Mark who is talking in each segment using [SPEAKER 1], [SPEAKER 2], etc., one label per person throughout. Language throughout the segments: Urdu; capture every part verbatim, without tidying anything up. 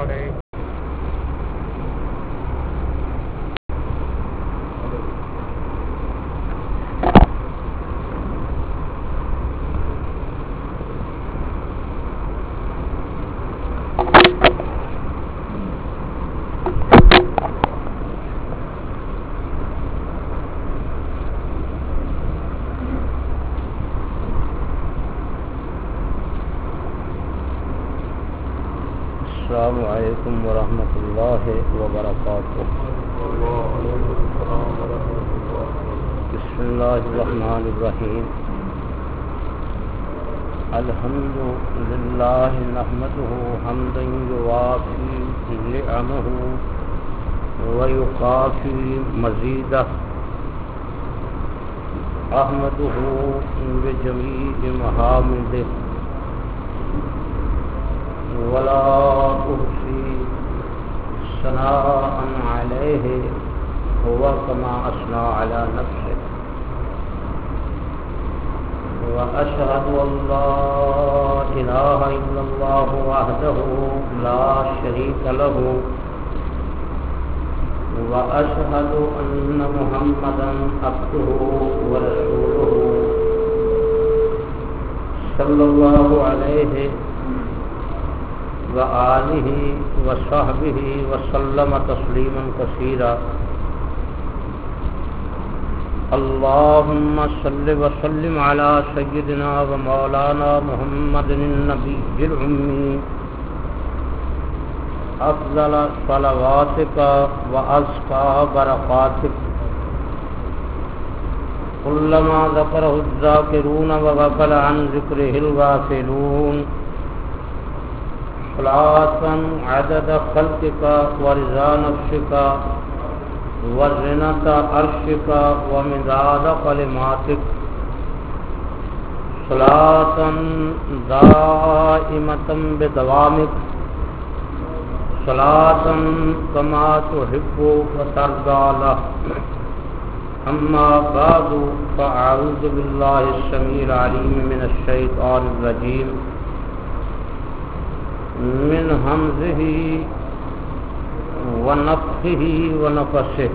[SPEAKER 1] پڑھے.
[SPEAKER 2] السلام علیکم ورحمۃ اللہ وبرکاتہ. بسم اللہ الرحمن الرحیم. الحمد للہ نحمده حمدا یوافی نعمه ویکافی مزیدہ. احمده بجمیع محامدہ ولا أحصي ثناء عليه هو كما أثنى على نفسه. وأشهد أن لا إله إلا الله وحده لا شريك له. وأشهد أن محمدا عبده ورسوله صلى الله عليه وآلہ وصحبہ وسلم تسلیما کثیرا. اللہم صل وسلم علی سیدنا و مولانا محمد النبی الأمی افضل صلواتک و ازکى برکاتک. كلما ذکرہ الذاکرون وغفل عن ذکرہ الغافلون. صلاة عدد خلقك ورضا نفسك وزنة عرشك ومداد كلماتك. صلاة دائمة بدوامك. صلاة كما تحب وترضى له. أما بعد فأعوذ بالله السميع العليم من الشيطان الرجيم من همزه ونفخه ونفسه.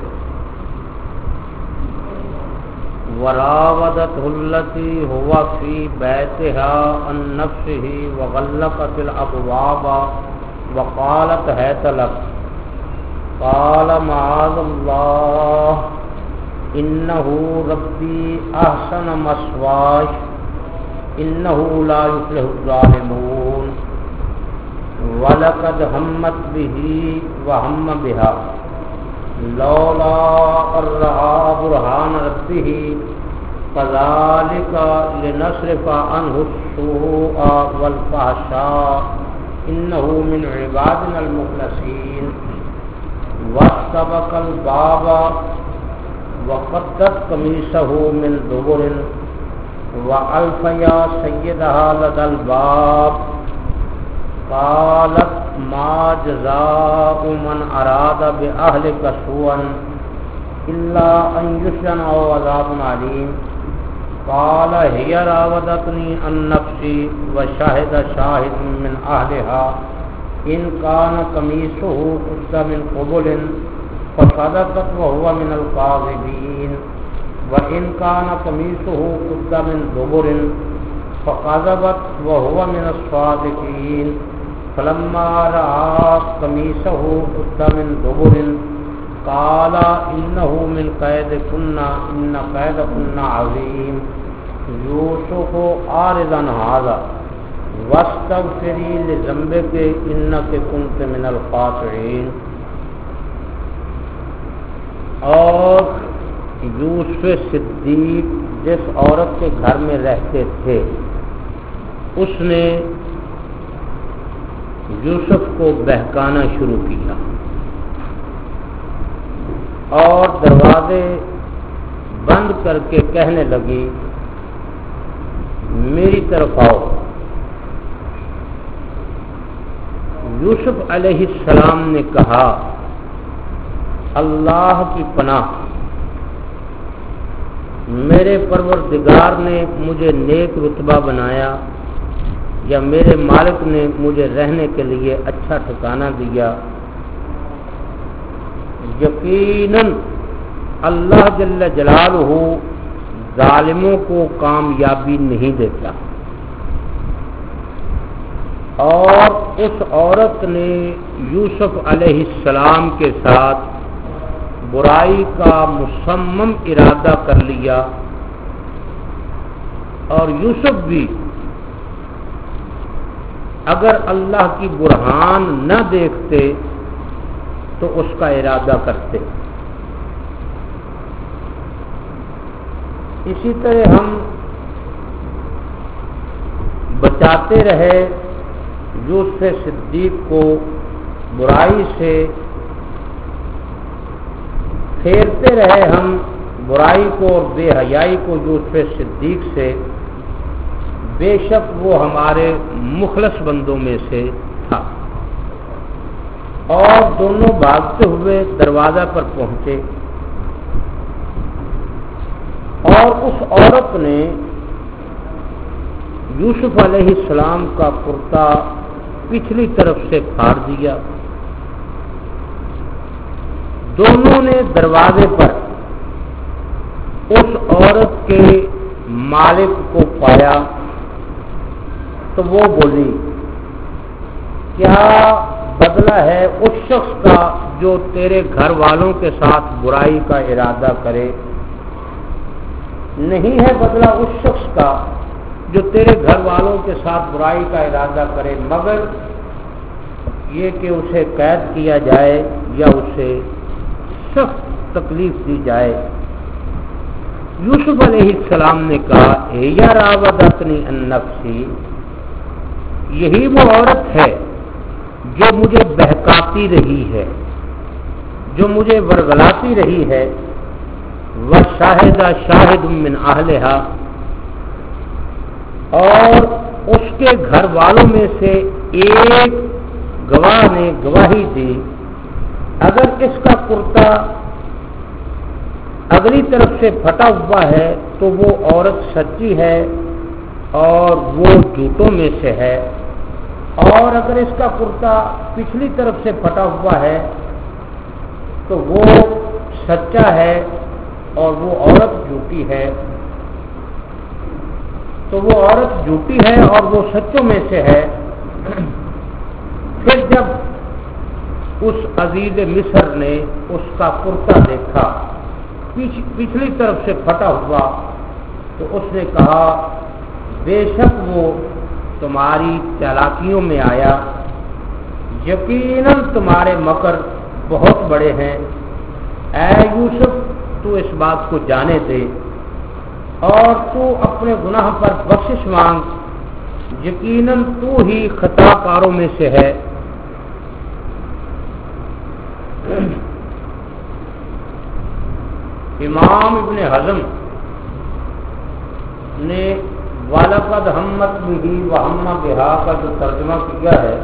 [SPEAKER 2] وراودته التي هو في بيتها عن نفسه وغلقت الأبواب وقالت هيت لك. قال معاذ الله إنه ربي أحسن مثواي إنه لا يفلح الظالمون. وَلَقَدْ هَمَّتْ بِهِ وَهَمَّ بِهَا لَوْلَا أَن رَّأَىٰ بُرْهَانَ رَبِّهِ كَذَٰلِكَ لِنَصْرِفَ عَنْهُ السُّوءَ وَالْفَحْشَاءَ إِنَّهُ مِنْ عِبَادِنَا الْمُخْلَصِينَ. وَاسْتَبَقَ الْبَابَ وَقَدَّتْ قَمِيصَهُ مِنْ دُبُرٍ وَأَلْفَ يَا سَيِّدَهَا لَدَى الْبَابِ. قالت ما جزاء من اراد باهلك سوءا الا ان يسجن او عذاب عليم. قال هي راودتني عن نفسي وشهد شاهد من اهلها ان كان قميصه قد من قبل فصدقت وهو من الكاذبين. وان كان قميصه قد من دبر فكذبت وهو من الصادقين. فلما رأى قميصه قد من دبر قال إنه من كيدكن إن كيدكن عظيم. يوسف أعرض عن هذا واستغفري لذنبك إنك كنت من الخاطئين. اور یوسف صدیق جس عورت کے گھر میں رہتے تھے اس نے یوسف کو بہکانا شروع کیا اور دروازے بند کر کے کہنے لگی میری طرف آؤ. یوسف علیہ السلام نے کہا اللہ کی پناہ، میرے پروردگار نے مجھے نیک رتبہ بنایا یا میرے مالک نے مجھے رہنے کے لیے اچھا ٹھکانہ دیا، یقیناً اللہ جل جلالہ ظالموں کو کامیابی نہیں دیتا۔ اور اس عورت نے یوسف علیہ السلام کے ساتھ برائی کا مصمم ارادہ کر لیا، اور یوسف بھی اگر اللہ کی برہان نہ دیکھتے تو اس کا ارادہ کرتے۔ اسی طرح ہم بچاتے رہے یوسف صدیق کو برائی سے، پھیرتے رہے ہم برائی کو اور بے حیائی کو یوسف صدیق سے، بے شک وہ ہمارے مخلص بندوں میں سے تھا۔ اور دونوں بھاگتے ہوئے دروازہ پر پہنچے، اور اس عورت نے یوسف علیہ السلام کا کرتا پچھلی طرف سے پھاڑ دیا۔ دونوں نے دروازے پر اس عورت کے مالک کو پایا تو وہ بولی، کیا بدلہ ہے اس شخص کا جو تیرے گھر والوں کے ساتھ برائی کا ارادہ کرے؟ نہیں ہے بدلہ اس شخص کا جو تیرے گھر والوں کے ساتھ برائی کا ارادہ کرے، مگر یہ کہ اسے قید کیا جائے یا اسے سخت تکلیف دی جائے۔ یوسف علیہ السلام نے کہا، اے یا راودتنی عن نفسی، یہی وہ عورت ہے جو مجھے بہکاتی رہی ہے، جو مجھے ورغلاتی رہی ہے، وشاہد شاہد من اہلہا، اور اس کے گھر والوں میں سے ایک گواہ نے گواہی دی، اگر اس کا کرتا اگلی طرف سے پھٹا ہوا ہے تو وہ عورت سچی ہے اور وہ جھوٹوں میں سے ہے، اور اگر اس کا کرتا پچھلی طرف سے پھٹا ہوا ہے تو وہ سچا ہے اور وہ عورت جھوٹی ہے، تو وہ عورت جھوٹی ہے اور وہ سچوں میں سے ہے۔ پھر جب اس عزیز مصر نے اس کا کرتا دیکھا پچھلی طرف سے پھٹا ہوا تو اس نے کہا، بے شک وہ تمہاری چالاکیوں میں آیا، یقیناً تمہارے مکر بہت بڑے ہیں۔ اے یوسف، تو اس بات کو جانے دے اور تو اپنے گناہ پر بخشش مانگ، یقیناً تو ہی خطا کاروں میں سے ہے۔ امام ابن حزم نے وَلَقَدْ ہَمَّتْ بِهِ وَهَمَّ بِهَا کا جو ترجمہ کیا ہے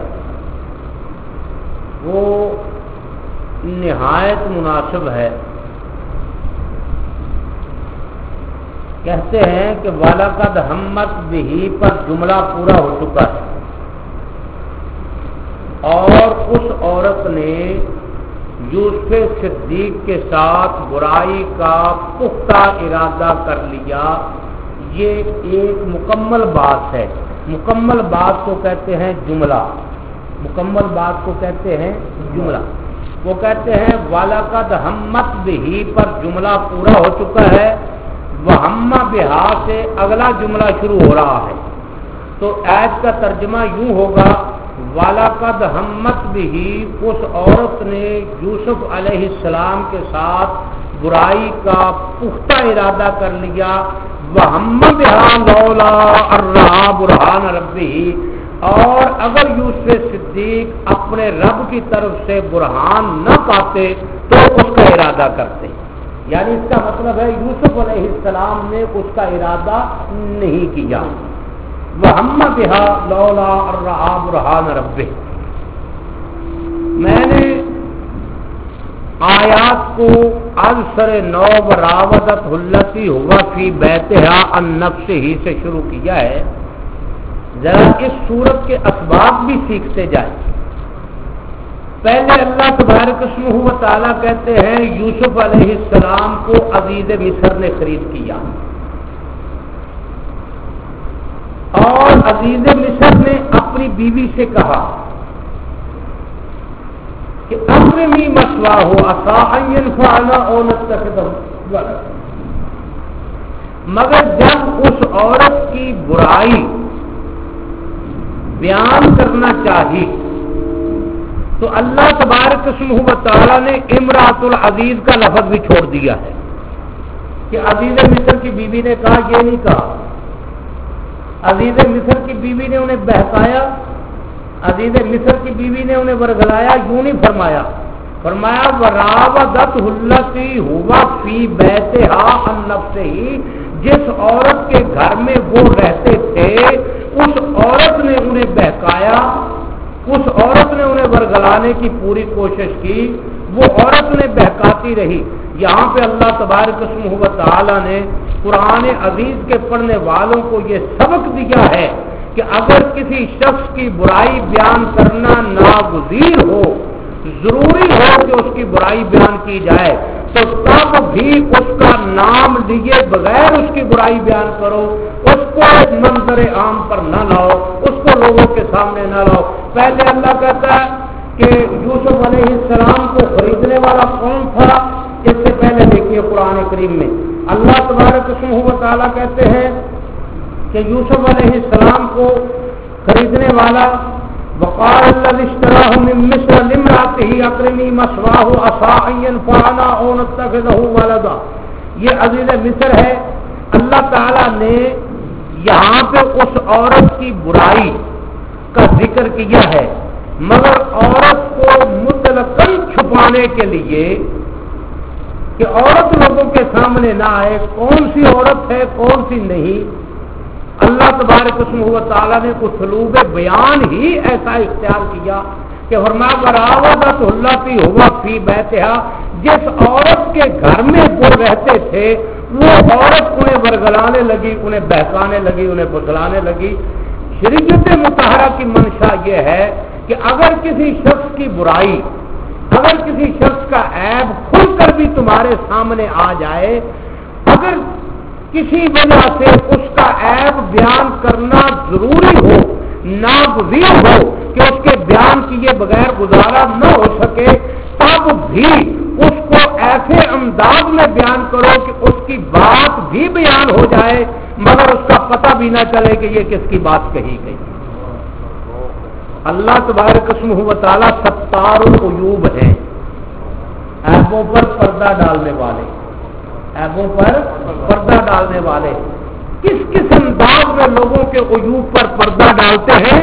[SPEAKER 2] وہ نہایت مناسب ہے۔ کہتے ہیں کہ وَلَقَدْ ہَمَّتْ بِهِ پر جملہ پورا ہو چکا ہے، اور اس عورت نے یوسف صدیق کے ساتھ برائی کا پختہ ارادہ کر لیا۔ یہ ایک مکمل بات ہے۔ مکمل بات کو کہتے ہیں جملہ، مکمل بات کو کہتے ہیں جملہ۔ وہ کہتے ہیں وَلَقَدْ ہَمَّتْ بِهِ پر جملہ پورا ہو چکا ہے، وَهَمَّ بِهَا سے اگلا جملہ شروع ہو رہا ہے، تو آیت کا ترجمہ یوں ہوگا، وَلَقَدْ ہَمَّتْ بِهِ اس عورت نے یوسف علیہ السلام کے ساتھ برائی کا پختہ ارادہ کر لیا، وَهَمَّ بِهَا لَوْلَا أَن رَّأَىٰ بُرْهَانَ رَبِّهِ، اور اگر یوسف صدیق اپنے رب کی طرف سے برہان نہ پاتے تو اس کا ارادہ کرتے۔ یعنی اس کا مطلب ہے یوسف علیہ السلام نے اس کا ارادہ نہیں کیا۔ وَهَمَّ بِهَا لَوْلَا أَن رَّأَىٰ بُرْهَانَ رَبِّهِ، میں نے آیات کو از سر نو وراودت التی ہوا فی بیتہا عن نفسہ سے شروع کیا ہے، ذرا اس صورت کے اسباب بھی سیکھتے جائیں. پہلے اللہ تبارک اسمہ و تعالیٰ کہتے ہیں یوسف علیہ السلام کو عزیز مصر نے خرید کیا، اور عزیز مصر نے اپنی بیوی سے کہا کہ اکرمی مثواہ عسیٰ ان ینفعنا او نتخذہ ولدا. مگر جب اس عورت کی برائی بیان کرنا چاہی تو اللہ تبارک اسمہ و تعالیٰ نے امرأۃ العزیز کا لفظ بھی چھوڑ دیا ہے کہ عزیز مصر کی بیوی نے کہا، یہ نہیں کہا. عزیز مصر کی بیوی نے انہیں بہکایا، عزیز مصر کی بیوی نے انہیں ورگلایا، یوں نہیں فرمایا. فرمایا وراودتہ التی ہوا فی بیتہا عن نفسہ، جس عورت کے گھر میں وہ رہتے تھے اس عورت نے انہیں بہکایا، اس عورت نے انہیں ورگلانے کی پوری کوشش کی، وہ عورت نے بہکاتی رہی. یہاں پہ اللہ تبارک اسمہ و تعالی نے قرآن عزیز کے پڑھنے والوں کو یہ سبق دیا ہے کہ اگر کسی شخص کی برائی بیان کرنا ناگزیر ہو، ضروری ہو کہ اس کی برائی بیان کی جائے، تو تب بھی اس کا نام لیے بغیر اس کی برائی بیان کرو، اس کو ایک منظر عام پر نہ لاؤ، اس کو لوگوں کے سامنے نہ لاؤ. پہلے اللہ کہتا ہے کہ یوسف علیہ السلام کو خریدنے والا کون تھا. اس سے پہلے دیکھیے قرآن کریم میں اللہ تبارک اسمہ و تعالیٰ کہتے ہیں کہ یوسف علیہ السلام کو خریدنے والا وقال الذي اشتراه من مصر لامرأته اكرمي مثواه عسى ان ينفعنا او نتخذه ولدا. یہ عزیز مصر ہے. اللہ تعالیٰ نے یہاں پہ اس عورت کی برائی کا ذکر کیا ہے، مگر عورت کو مطلقاً چھپانے کے لیے کہ عورت لوگوں کے سامنے نہ آئے، کون سی عورت ہے کون سی نہیں. اللہ تبارک اسمہ و تعالیٰ نے اسلوب بیان ہی ایسا اختیار کیا کہ فرمایا وراودتہ التی ہوا فی بیتہا، جس عورت کے گھر میں وہ رہتے تھے وہ عورت انہیں ورگلانے لگی، انہیں بہکانے لگی، انہیں پھسلانے لگی. شریعت مطہرہ کی منشا یہ ہے کہ اگر کسی شخص کی برائی، اگر کسی شخص کا عیب کھل کر بھی تمہارے سامنے آ جائے، اگر کسی وجہ سے اس کا عیب بیان کرنا ضروری ہو، ناگزیر ہو کہ اس کے بیان کیے بغیر گزارا نہ ہو سکے، تب بھی اس کو ایسے انداز میں بیان کرو کہ اس کی بات بھی بیان ہو جائے مگر اس کا پتہ بھی نہ چلے کہ یہ کس کی بات کہی گئی. اللہ تبارک اسمہ و تعالیٰ ستار العیوب ہیں، عیبوں پر پردہ ڈالنے والے، عیبوں پر پردہ ڈالنے والے. کس کس انداز میں لوگوں کے عیوب پر پردہ ڈالتے ہیں.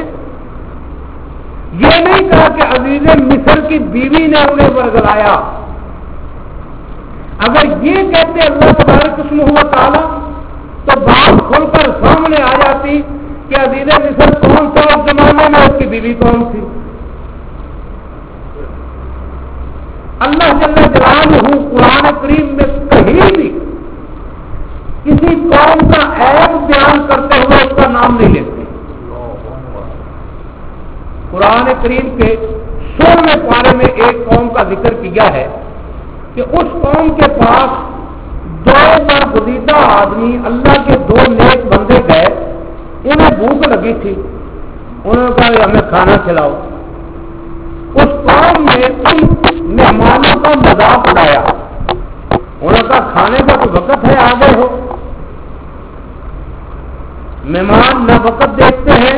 [SPEAKER 2] یہ نہیں کہا کہ عزیز مصر کی بیوی نے انہیں ورگلایا. اگر یہ کہتے اللہ تبارک اسمہ و تعالیٰ تو بات کھل کر سامنے آ جاتی کہ عزیز مصر کون تھا اس زمانے میں، اس کی بیوی کون تھی. اللہ جل جلالہ قرآن کریم میں کہیں بھی کسی قوم کا عیب بیان کرتے ہوئے اس کا نام نہیں لیتے. قرآن کریم کے سولہویں پارے میں ایک قوم کا ذکر کیا ہے کہ اس قوم کے پاس دو برگزیدہ آدمی اللہ کے دو نیک بندے گئے، انہیں بھوک لگی تھی، انہوں نے کہا ہمیں کھانا کھلاؤ. اس قوم نے ان مہمانوں کا مذاق اڑایا، انہوں نے کہا کھانے کا تو وقت ہے، آگے ہو. مہمان نہ وقت دیکھتے ہیں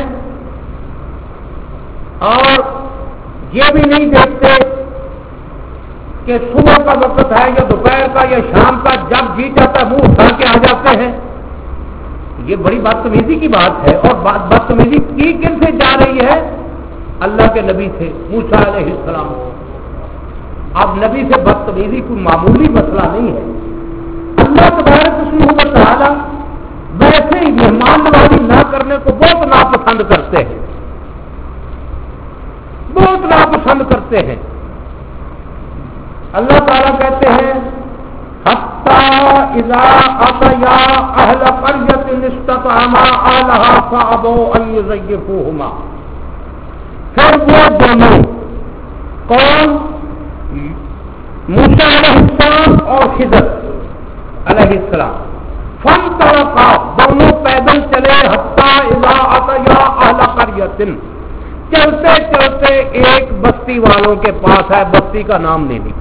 [SPEAKER 2] اور یہ بھی نہیں دیکھتے کہ صبح کا وقت ہے یا دوپہر کا یا شام کا، جب جی چاہتا ہے منہ اٹھا کے آ جاتے ہیں. یہ بڑی بدتمیزی کی بات ہے. اور بدتمیزی کی کن سے جا رہی ہے؟ اللہ کے نبی سے، موسیٰ علیہ السلام. اب نبی سے بدتمیزی کوئی معمولی مسئلہ نہیں ہے. اللہ تبارک اسمہ و تعالیٰ ویسے ہی مہمان نوازی نہ کرنے کو بہت ناپسند کرتے ہیں، بہت ناپسند کرتے ہیں. اللہ تعالیٰ کہتے ہیں حتی حتی اذا اتیا اہل قریۃ استطعما اہلها فابوا ان یضیفوہما. پھر وہ دونوں کون؟ موسیٰ علیہ السلام اور خضر علیہ السلام فانطلقا، دونوں پیدل چلے حتی اذا اتیا اہل قریۃ، چلتے چلتے ایک بستی والوں کے پاس ہے، بستی کا نام نہیں لکھا.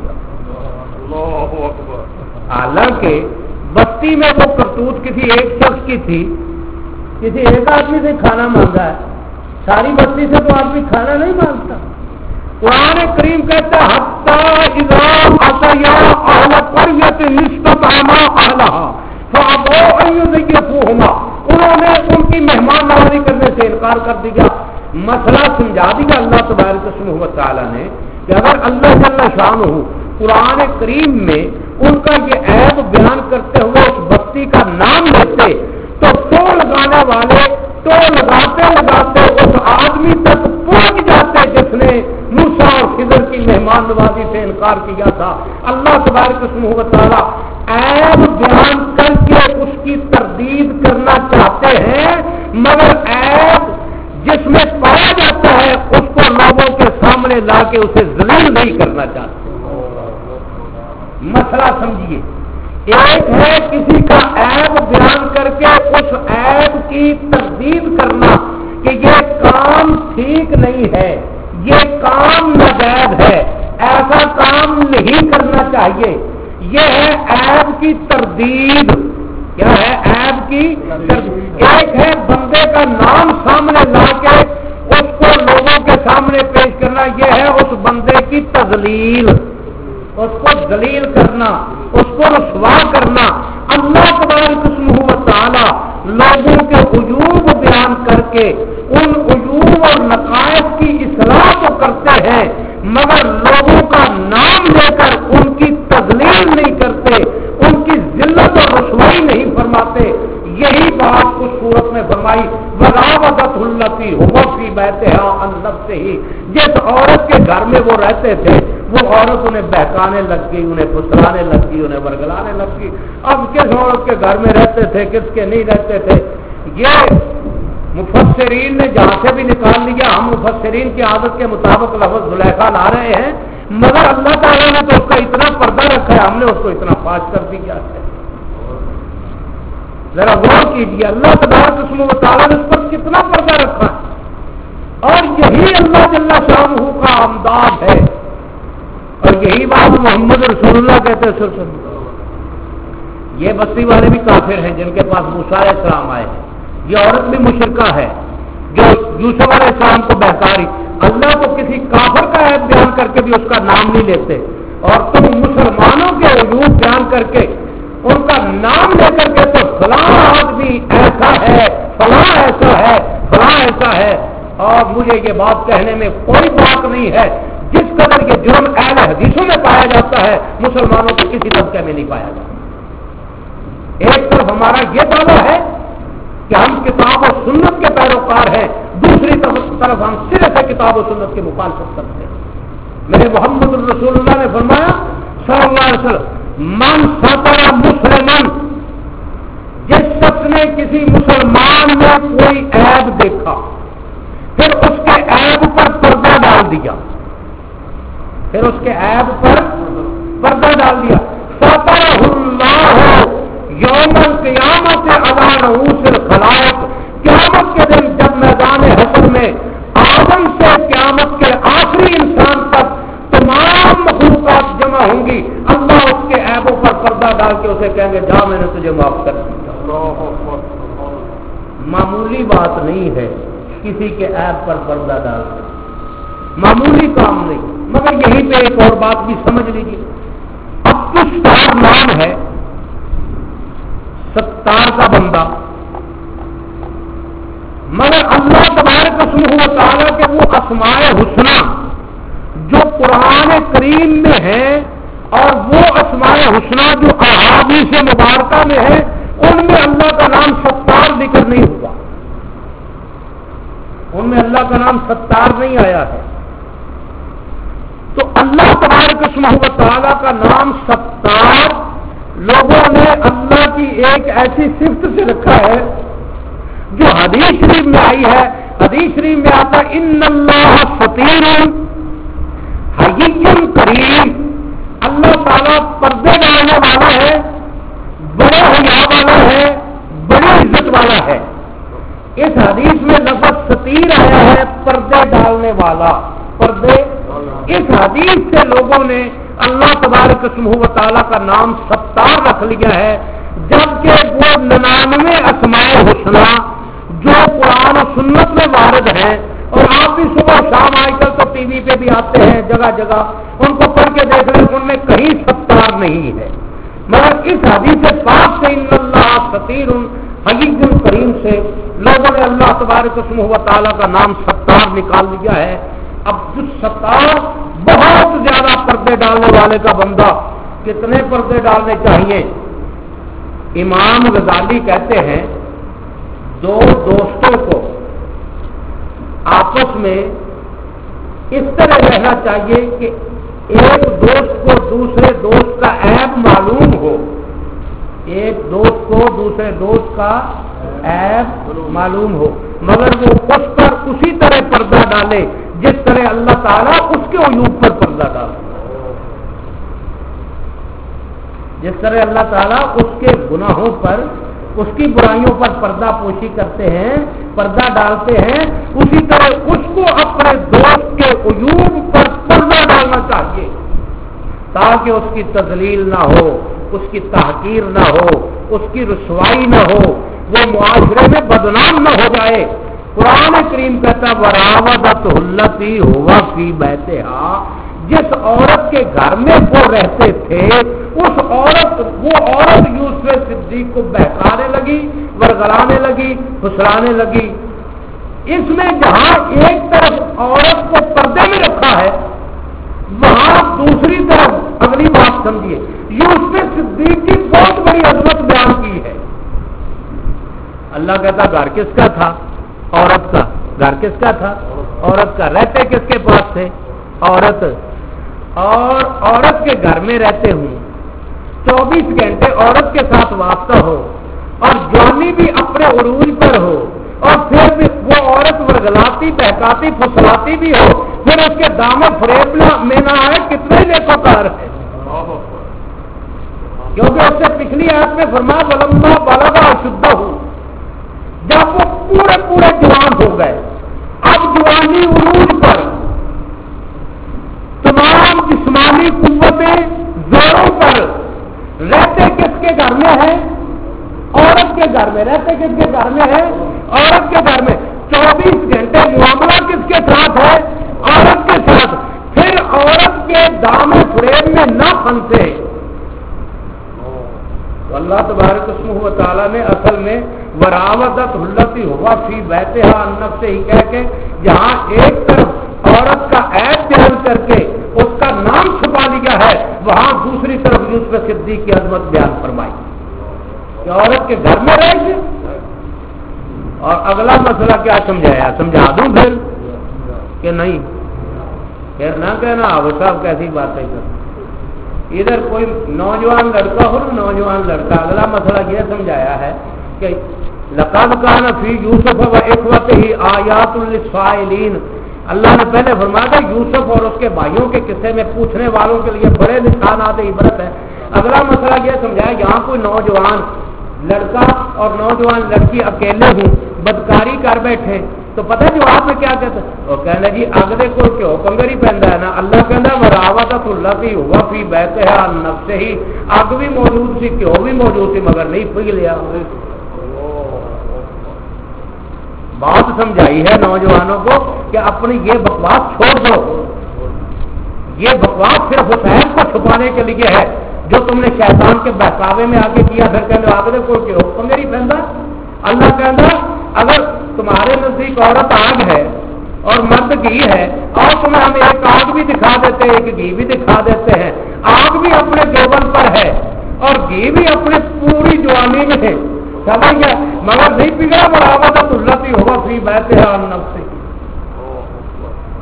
[SPEAKER 2] حالانکہ بستی میں وہ کرتوت کسی ایک شخص کی تھی، کسی ایک آدمی سے کھانا مانگا ہے، ساری بستی سے تو آدمی کھانا نہیں مانگتا. قرآن کریم کہتا ہے حتی اذا اتیا اہل قریۃ استطعما اہلها فابوا ان یضیفوہما، انہوں نے ان کی مہمان نوازی کرنے سے انکار کر دیا. مسئلہ سمجھا دیا اللہ تبارک و تعالی نے کہ اگر اللہ جل شانہ قرآن کریم میں ان کا یہ عیب بیان کرتے ہوئے اس بستی کا نام لیتے تو تو لگانے والے تو لگاتے لگاتے اس آدمی تک پہنچ جاتے جس نے موسیٰ اور خضر کی مہمان نوازی سے انکار کیا تھا. اللہ تبارک و تعالی عیب بیان کر کے اس کی تردید کرنا چاہتے ہیں، مگر عیب جس میں پایا جاتا ہے اس کو لوگوں کے سامنے لا کے اسے ذلیل نہیں کرنا چاہتے. مسئلہ سمجھیے، ایک ہے کسی کا عیب بیان کر کے اس عیب کی تردید کرنا کہ یہ کام ٹھیک نہیں ہے، یہ کام ناجائز ہے، ایسا کام نہیں کرنا چاہیے. یہ ہے عیب کی تردید. کیا ہے عیب کی تردید؟ ایک ہے بندے کا نام سامنے لا کے اس کو لوگوں کے سامنے پیش کرنا، یہ ہے اس بندے کی تذلیل، اس کو ذلیل کرنا، اس کو رسوا کرنا. اللہ تبارک و تعالی لوگوں کے عیوب بیان کر کے ان عیوب اور نقائص کی اصلاح تو کرتے ہیں، مگر لوگوں کا نام لے کر ان کی تذلیل نہیں کرتے، ان کی ذلت اور رسوائی نہیں فرماتے. یہی بات اس صورت میں فرمائی وراودت التی هو فی بیتھا عن نفسہ، جس عورت کے گھر میں وہ رہتے تھے وہ عورت انہیں بہکانے لگ گئی، انہیں پھسلانے لگ گئی، انہیں ورگلانے لگ گئی. اب کس عورت کے گھر میں رہتے تھے کس کے نہیں رہتے تھے، یہ مفسرین نے جہاں سے بھی نکال لیا. ہم مفسرین کی عادت کے مطابق لفظ زلیخا لا رہے ہیں، مگر اللہ تعالیٰ نے تو اس کا اتنا پردہ رکھا ہے، ہم نے اس کو اتنا فاش کر دیا ہے. ذرا غور کیجیے اللہ تبارک و تعالیٰ نے اس پر کتنا پردہ رکھا ہے، اور یہی اللہ جل شانہ کا امداد ہے. اور یہی بات محمد رسول اللہ کہتے ہیں. سر یہ بستی والے بھی کافر ہیں جن کے پاس موسیٰ علیہ السلام آئے ہیں، یہ عورت بھی مشرکہ ہے جو یوسف علیہ السلام کو بہکاری. اللہ کو کسی کافر کا عیب بیان کر کے بھی اس کا نام نہیں لیتے، اور تم مسلمانوں کے عیوب بیان کر کے ان کا نام لے کر کے تو فلاں آدمی ایسا ہے، فلاں ایسا ہے، فلاں ایسا ہے. اور مجھے یہ بات کہنے میں کوئی بات نہیں ہے، جس قدر یہ جرم اہل حدیثوں میں پایا جاتا ہے مسلمانوں کو کسی طبقے میں نہیں پایا جاتا. ایک طرف ہمارا یہ دعویٰ ہے کہ ہم کتاب و سنت کے پیروکار ہیں، دوسری طرف ہم صرف کتاب و سنت کی مخالفت کرتے ہیں. میرے محمد الرسول اللہ نے فرمایا صلی اللہ علیہ وسلم من ستر مسلمان، جس شخص نے کسی مسلمان میں کوئی عیب دیکھا پھر اس کے عیب پر پردہ ڈال دیا، پھر اس کے عیب پر پردہ ڈال دیا، سترہ اللہ یوم القیامت علی رؤوس الخلائق، قیامت کے دن جب میدان حشر میں آدم سے قیامت کے آخری انسان تک تمام مخلوقات جمع ہوں گی، اللہ اس کے عیبوں پر پردہ ڈال کے اسے کہیں گے جا میں نے تجھے معاف کر دیا. معمولی بات نہیں ہے کسی کے عیب پر پردہ ڈال کر، معمولی کام نہیں. مگر یہیں پہ ایک اور بات بھی سمجھ لیجیے. اب تو ستار نام ہے، ستار کا بندہ، مگر اللہ تبارک و تعالیٰ کے وہ اسماء حسنہ جو قرآن کریم میں ہے اور وہ اسماء حسنہ جو احادیث مبارکہ میں ہے ان میں اللہ کا نام ستار ذکر نہیں ہوا، ان میں اللہ کا نام ستار نہیں آیا ہے. تو اللہ تبارک و تعالیٰ کا نام ستار لوگوں نے اللہ کی ایک ایسی صفت سے رکھا ہے جو حدیث شریف میں آئی ہے. حدیث شریف میں آتا ان اللہ ستیر حی کریم. اللہ تعالیٰ پردے ڈالنے والا ہے, بڑے حیا والا ہے, بڑی عزت والا ہے. اس حدیث میں لفظ ستیر آیا ہے, پردے ڈالنے والا. پردے اس حدیث سے لوگوں نے اللہ تبارک و تعالیٰ کا نام ستار رکھ لیا ہے, جبکہ وہ ننانوے اسماء حسنہ جو قرآن و سنت میں وارد ہیں, اور آپ بھی صبح شام آج کل تو ٹی وی پہ بھی آتے ہیں جگہ جگہ, ان کو پڑھ کے دیکھ رہے ہیں, ان میں کہیں ستار نہیں ہے. مگر اس حدیث پاک سے ان اللہ ستیر حی کریم سے لوگوں نے اللہ تبارک و تعالیٰ کا نام ستار نکال لیا ہے. اب کچھ ستار بہت زیادہ پردے ڈالنے والے کا بندہ کتنے پردے ڈالنے چاہیے؟ امام غزالی کہتے ہیں دو دوستوں کو آپس میں اس طرح رہنا چاہیے کہ ایک دوست کو دوسرے دوست کا عیب معلوم ہو. ایک دوست کو دوسرے دوست کا عیب معلوم ہو, مگر وہ اس پر اسی طرح پردہ ڈالے جس طرح اللہ تعالیٰ اس کے عیوب پر پردہ ڈالے. جس طرح اللہ تعالیٰ اس کے گناہوں پر, اس کی برائیوں پر پردہ پوشی کرتے ہیں, پردہ ڈالتے ہیں, اسی طرح اس کو اپنے دوست کے عیوب پر پردہ ڈالنا چاہیے تاکہ اس کی تذلیل نہ ہو, اس کی تحقیر نہ ہو, اس کی رسوائی نہ ہو, وہ معاشرے میں بدنام نہ ہو جائے. قرآن کریم کہتا وراودت التی ہوا فی بیتہا, جس عورت کے گھر میں وہ رہتے تھے اس عورت وہ عورت یوسف صدیق کو بہکانے لگی, ورگلانے لگی, پھسلانے لگی. اس میں جہاں ایک طرف عورت کو پردے میں رکھا ہے, وہاں دوسری طرف اگلی بات سمجھیے, یوسف صدیق کی بہت بڑی عظمت بیان کی ہے. اللہ کہتا گھر کس کا تھا؟ عورت کا. گھر کس کا تھا؟ عورت کا. رہتے کس کے پاس تھے؟ عورت. اور عورت کے گھر میں رہتے ہوں, چوبیس گھنٹے عورت کے ساتھ واسطہ ہو, اور جوانی بھی اپنے عروج پر ہو, اور پھر بھی وہ عورت ورگلاتی, بہکاتی, پھسلاتی بھی ہو, پھر اس کے دامن فریب میں نہ آئے, کتنے نیکوکار ہے. کیونکہ اس سے پچھلی آیت میں فرمایا ولما بلغ اشدہ, جب وہ پورے پورے جوان ہو گئے, اب جوانی عروج پر, تمام جسمانی قوتیں زوروں پر, رہتے کس کے گھر میں ہے؟ عورت کے گھر میں. رہتے کس کے گھر میں ہے؟ عورت کے گھر میں. چوبیس گھنٹے معاملہ کس کے ساتھ ہے؟ عورت کے ساتھ. پھر عورت کے دامن فریب میں نہ پھنسے. اللہ تبارک و تعالیٰ نے اصل میں وراودت التی ہوا فی بیتہا عن نفسہ ہی کہہ کے جہاں ایک طرف عورت کا عیب بیان کر کے اس کا نام چھپا لیا ہے, وہاں دوسری طرف یوسف صدیق کی عظمت بیان فرمائی کہ عورت کے گھر میں رہ گئے. اور اگلا مسئلہ کیا سمجھایا؟ سمجھا دوں پھر کہ نہیں؟ پھر نہ کہنا وہ صاحب کیسی باتیں کر. ادھر کوئی نوجوان لڑکا ہو نا, نوجوان لڑکا, اگلا مسئلہ یہ سمجھایا ہے کہ لقد کان فی یوسف و اخوتہ آیات للسائلین. اللہ نے پہلے فرمایا تھا یوسف اور اس کے بھائیوں کے قصے میں پوچھنے والوں کے لیے بڑے نشانات عبرت ہے. اگلا مسئلہ یہ سمجھایا یہاں کوئی نوجوان لڑکا اور نوجوان لڑکی اکیلے ہوں, بدکاری کر بیٹھے, تو پتہ جواب میں کیا کہتا ہے؟ وہ کہنا جی اگلے کو کیوں کنگری پہنتا ہے نا. اللہ کہنا وراودت التی ہوا فی بیتہا عن نفسہ, اگ بھی موجود سی, کیوں بھی موجود سی, مگر نہیں پی لیا. بات سمجھائی ہے نوجوانوں کو کہ اپنی یہ بکواس چھوڑ دو. یہ بکواس صرف حسین کو چھپانے کے لیے ہے جو تم نے شیطان کے بہکاوے میں آگے کیا. پھر کہنے آگے کو کیوں کنگری پہنتا. اللہ کہنا اگر تمہارے نزدیک عورت آگ ہے اور مرد گھی ہے, اور تمہیں ہم ایک آگ بھی دکھا دیتے ہیں, ایک گھی بھی دکھا دیتے ہیں. آگ بھی اپنے جوبن پر ہے اور گھی بھی اپنے پوری جوانی میں ہے, سمجھ گیا, مگر نہیں پگڑا وراودت التی ہوا فی بیتہا عن نفسہ.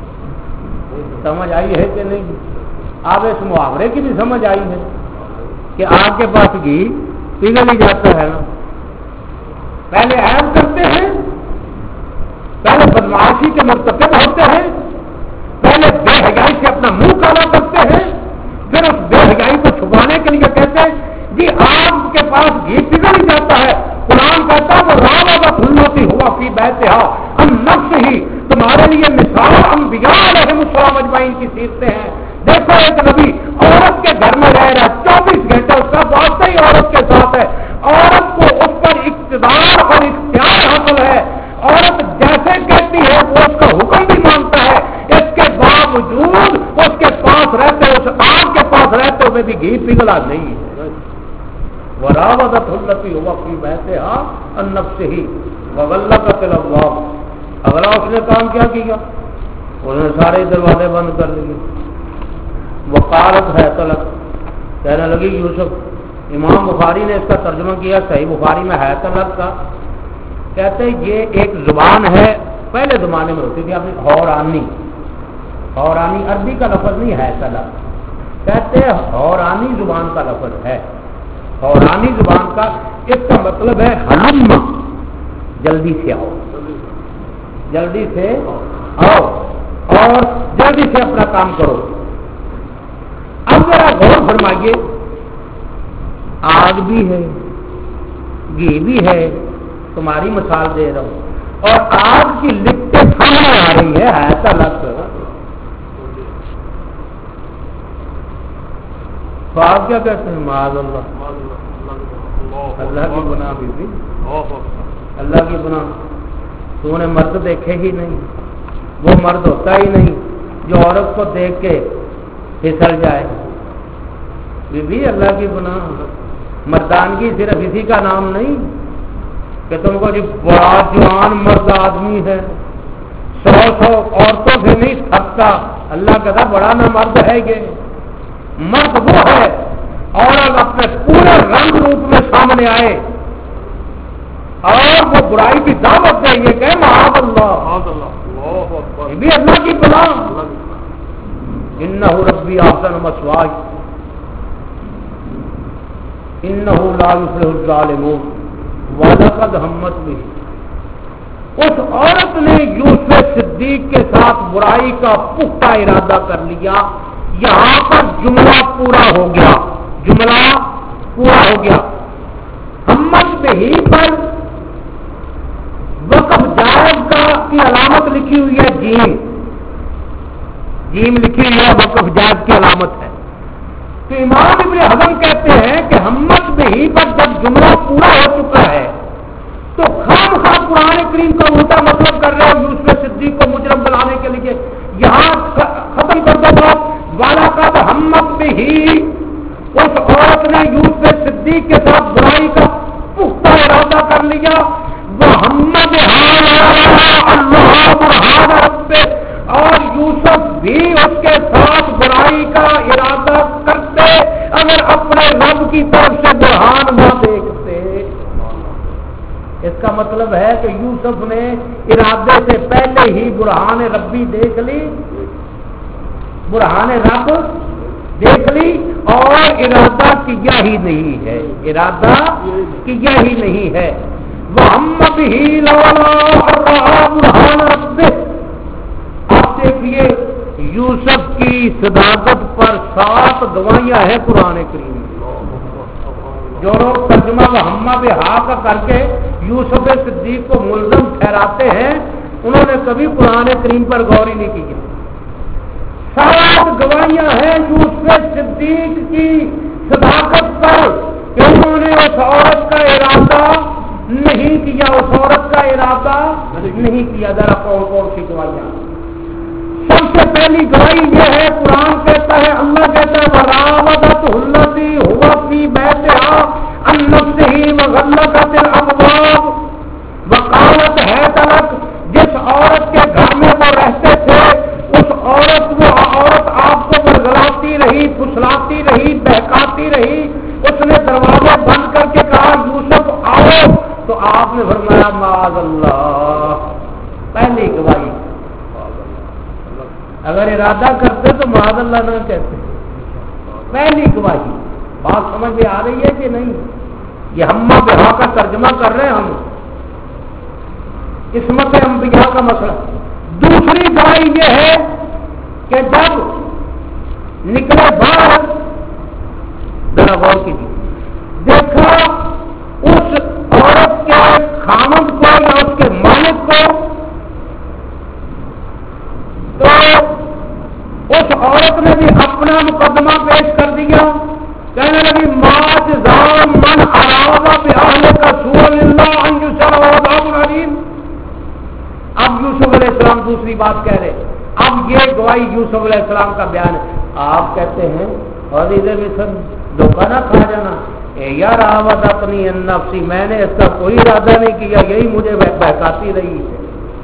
[SPEAKER 2] سمجھ آئی ہے کہ نہیں؟ اب اس محاورے کی بھی سمجھ آئی ہے. کہ آگ کے پاس گھی پگھل ہی جاتا ہے نا. پہلے عیب کرتے ہیں, پہلے بدمعاشی کے مرتکب ہوتے ہیں, پہلے بے حیائی سے اپنا منہ کالا کرتے ہیں, پھر اس بے حیائی کو چھپانے کے لیے کہتے ہیں جی آگ کے پاس گھی پگھل ہی جاتا ہے. قرآن کہتا ہے وہ راوض التی ہوا فی بیتہا عن نفسہ, تمہارے لیے مثال انبیاء علیہم السلام اجمعین کی سیرتیں ہیں. دیکھو ایک نبی عورت کے گھر میں رہ رہا ہے, چوبیس گھنٹے اس کا واسطہ ہی عورت کے ساتھ ہے, عورت کو اس پر اقتدار اور اختیار حاصل ہے, عورت جیسے کہتی ہے وہ اس کا حکم بھی مانتا ہے, اس کے باوجود اس کے پاس رہتے اس آگ کے پاس رہتے ہوئے بھی گھی پگھلا نہیں ہے. وراودت التی ہوا فی بیتہا عن نفسہ وغلقت الابواب. اگلا اس نے کام کیا کیا, انہوں نے سارے دروازے بند کر لیے. وقالت حیت لک, کہنے لگی یوسف. امام بخاری نے اس کا ترجمہ کیا صحیح بخاری میں حیت لک کا, کہتے یہ ایک زبان ہے پہلے زمانے میں ہوتی تھی اپنی حورانی. حورانی عربی کا لفظ نہیں ہے حیت لک, کہتے حورانی زبان کا لفظ ہے. حورانی زبان کا اس کا مطلب ہے ہلم, جلدی سے آؤ, جلدی سے آؤ اور جلدی سے اپنا کام کرو. اب ذرا غور فرمائیے, آگ بھی ہے, گھی بھی ہے, تمہاری مثال دے رہا ہوں, اور آگ کی لپٹیں سامنے آ رہی ہے ایسا لگ. تو آپ کیا کہتے ہیں معاذ اللہ, اللہ کی گناہ بھی بھی اللہ کی گناہ. تو نے مرد دیکھے ہی نہیں, وہ مرد ہوتا ہی نہیں جو عورت کو دیکھ کے پھسل جائے. بی بی اللہ کی گناہ. مردانگی صرف اسی کا نام نہیں کہ تم کو جی بڑا جوان مرد آدمی ہے, سو سو عورتوں سے نہیں تھکتا. اللہ کہتا بڑا نہ مرد ہے یہ. مرد وہ ہے اور اپنے پورے رنگ روپ میں سامنے آئے اور وہ برائی کی دعوت دے, یہ کہ معاذ اللہ, یہ بھی اللہ کی بلا. انہ ربی احسن مثواي انہ لا یفلح الظالمون ولقد همت به. اس عورت نے یوسف صدیق کے ساتھ برائی کا پختہ ارادہ کر لیا. یہاں پر جملہ پورا ہو گیا, جملہ پورا ہو گیا. ہمت بہی پر وقف جائز کا کی علامت لکھی ہوئی ہے جیم, جیم لکھی ہوئی ہے وقف جائز کی علامت ہے. تو امام ابن حزم کہتے ہیں کہ ہمت بہی پر جب جملہ پورا ہو چکا ہے تو خام خواہ قرآن کریم کا الٹا مطلب کر رہے ہو یوسف صدیق کو مجرم بنانے کے لیے. یہاں ختم کر دو بات. والا کا ہمت بہی, اس عورت نے یوسف صدیق کے ساتھ برائی کا پختہ ارادہ کر لیا. وہ ہمت اللہ برہان رب, اور یوسف بھی اس کے ساتھ برائی کا ارادہ کرتے اگر اپنے رب کی طرف سے برہان نہ دیکھتے. اس کا مطلب ہے کہ یوسف نے ارادے سے پہلے ہی برہان ربی دیکھ لی, برہان رب دیکھ لی اور ارادہ کیا ہی نہیں ہے, ارادہ کیا ہی نہیں ہے. وَأَمَّ بِهِ لَوْلَا برہان رب. آپ دیکھیے یوسف کی صداقت پر سات گواہیاں ہیں قرآن کریم میں. جو لوگ ترجمہ وہمہ بہا کا کر کے یوسف صدیق کو ملزم ٹھہراتے ہیں انہوں نے کبھی قرآن کریم پر غور ہی نہیں کی. سات گواہیاں ہیں یوسف صدیق کی صداقت پر کہ انہوں نے اس عورت کا ارادہ نہیں کیا, اس عورت کا ارادہ نہیں کیا. ذرا کون کون سی گواہیاں؟ سب سے پہلی گواہی یہ ہے, قرآن کہتا ہے, اللہ کہتا ہے وراودت التی ہوا فی بیتہا عن نفسہ وغلقت الابواب وقالت حیت لک. جس عورت کے گھر میں وہ رہتے تھے اس عورت وہ عورت آپ کو برگلاتی رہی, پھسلاتی رہی, بہکاتی رہی. اس نے دروازے بند کر کے کہا یوسف آؤ, تو آپ نے فرمایا معاذ اللہ. پہلی گواہی. اگر ارادہ کرتے تو معاذ اللہ نہ کہتے. پہلی گواہی بات سمجھ میں آ رہی ہے کہ نہیں؟ یہ ہمہ بہا کا ترجمہ کر رہے ہیں ہم، عصمت انبیاء کا مسئلہ۔ دوسری گواہی یہ ہے کہ جب نکلے باہر، ذرا غور کیجیے، دیکھا اس عورت کے خامد کو یا اس کے مالک کو، تو اس عورت نے بھی اپنا مقدمہ پیش کر دیا، کہنے لگی ما جزاء من اراد باہلک سوءا الا ان یسجن وعذاب الیم۔ اب یوسف علیہ السلام دوسری بات کہہ رہے، اب یہ گواہی یوسف علیہ السلام کا بیان ہے۔ آپ کہتے ہیں عزیز مصر دھوکہ نہ کھا جانا، اے یار راوت اپنی نفسی، میں نے اس کا کوئی ارادہ نہیں کیا، یہی مجھے بہکاتی رہی ہے،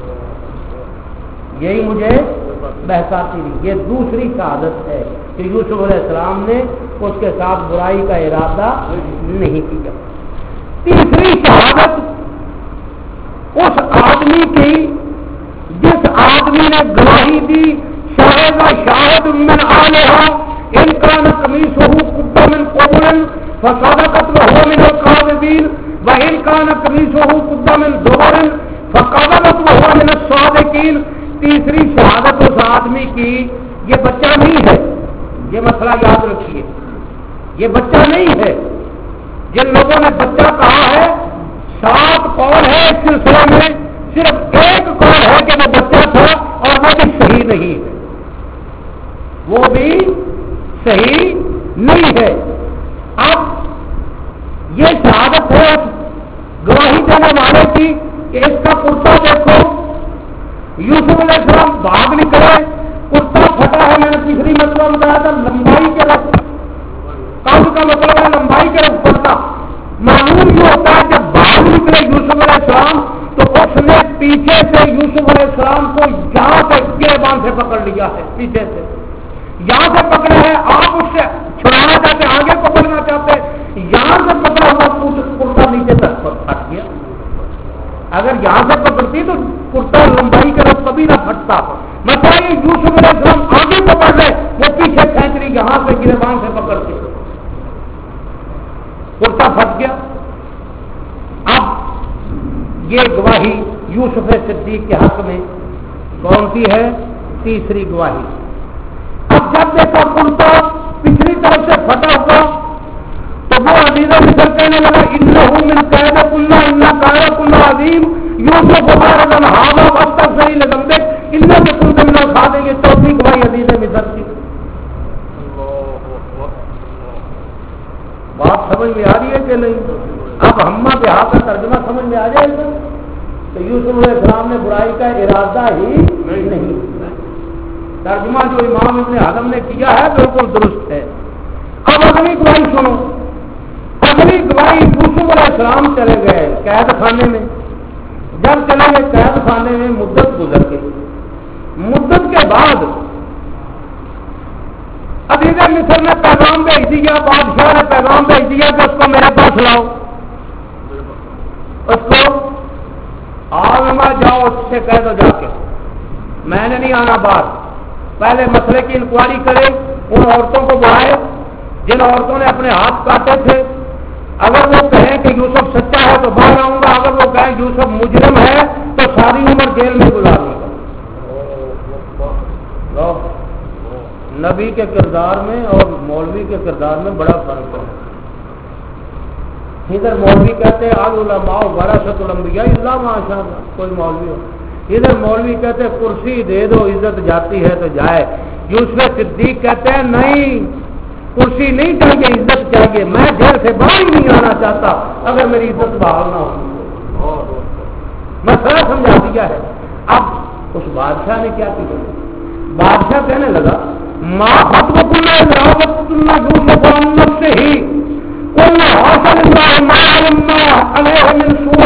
[SPEAKER 2] یہی مجھے بہکاتی رہی۔ یہ دوسری شہادت ہے کہ یوسف علیہ السلام نے اس کے ساتھ برائی کا ارادہ نہیں کیا۔ تیسری شہادت اس آدمی کی جس آدمی نے گواہی دی، شاہد شاہد من آلہا ان کان قمیصہ قد من قبل فصدقت وهو من الكاذبین وان کان قمیصہ قد من دبر فكذبت وهو من الصادقین۔ تیسری شہادت اس آدمی کی، یہ بچہ نہیں ہے، یہ مسئلہ یاد رکھیے، یہ بچہ نہیں ہے۔ جن لوگوں نے بچہ کہا ہے، سات قول ہے اس سلسلے میں، صرف ایک قول ہے کہ وہ بچہ تھا اور وہ بھی صحیح نہیں ہے، وہ بھی صحیح نہیں ہے۔ اب یہ شہادت ہے گواہی دینے والے کی کہ اس کا کرتا دیکھو، یوسف علیہ السلام بھاگ نکلے، کرتا پھٹا ہے، میں نے تیسری مرتبہ بتایا تھا، لمبائی کے رقم، قد کا مطلب ہے لمبائی کے رقم پڑتا۔ معلوم یہ ہوتا ہے جب بھاگ نکلے یوسف علیہ السلام تو اس نے پیچھے سے یوسف علیہ السلام کو یہاں سے گریبان سے پکڑ لیا ہے، پیچھے سے یہاں سے پکڑا ہے۔ آپ اس سے چھڑانا چاہتے، آگے پکڑنا چاہتے، یہاں سے پکڑا ہوا کرتا نیچے تک پھٹ گیا۔ اگر یہاں سے پکڑتی تو کرتا لمبائی کا رب کبھی نہ پھٹتا۔ مسئلہ یہ یوسف علیہ السلام آگے پکڑ رہے، وہ پیچھے کھینچ رہی، یہاں سے گریبان سے پکڑ کے کرتا پھٹ گیا۔ اب یہ گواہی یوسف صدیق کے حق میں کون سی ہے؟ تیسری گواہی۔ اب جب دیکھا کرتا پچھلی طرف سے پھٹا ہوا تو وہ عزیز مصر کہنے لگا انہ من قید کلہ انہ قید کلہ عظیم یوسف بارد ہاضا واستغفر لذنبک انہ کنت من الخاطئین۔ یہ چوتھی گواہی عزیز مصر کی۔ بات سمجھ میں آ رہی ہے کہ نہیں؟ اب ہمہ بہا کا ترجمہ سمجھ میں آ جائے گا کہ یوسف علیہ السلام نے برائی کا ارادہ ہی نہیں۔ ترجمہ جو امام ابن حزم نے کیا ہے بالکل درست ہے۔ اب اگلی گواہی سنو، اگلی گواہی یوسف علیہ السلام چلے گئے قید خانے میں، جب چلے گئے قید خانے میں مدت گزر گئی، مدت کے بعد عزیز مصر نے پیغام بھیج دیا، بادشاہ نے پیغام بھیج دیا کہ اس کو میرے پاس لاؤ، اس کو آؤ جاؤ، اس سے کہہ دو جا کے میں نے نہیں آنا باہر، پہلے مسئلے کی انکوائری کرے، ان عورتوں کو بلائے جن عورتوں نے اپنے ہاتھ کاٹے تھے، اگر وہ کہیں کہ یوسف سچا ہے تو باہر آؤں گا، اگر وہ کہیں یوسف مجرم ہے تو ساری عمر جیل میں گزاروں گا۔ نبی کے کردار میں اور مولوی کے کردار میں بڑا فرق ہے۔ ادھر مولوی کہتے ہیں العلماء ورثۃ الانبیاء الا ماشاء اللہ، کوئی مولوی ہو، ادھر مولوی کہتے ہیں کرسی دے دو عزت جاتی ہے تو جائے۔ یوسف صدیق کہتے ہیں نہیں، کرسی نہیں چاہیے، عزت چاہیے، میں جیل سے باہر نہیں آنا چاہتا اگر میری عزت بحال نہ ہو۔ مسئلہ سمجھا دیا ہے۔ اب اس بادشاہ نے کیا کیا؟ بادشاہ کہنے لگا ما خطبکم راوتن یوسف عن نفسہ قلنا حاصل اللہ ما علمنا علیہ من سوء۔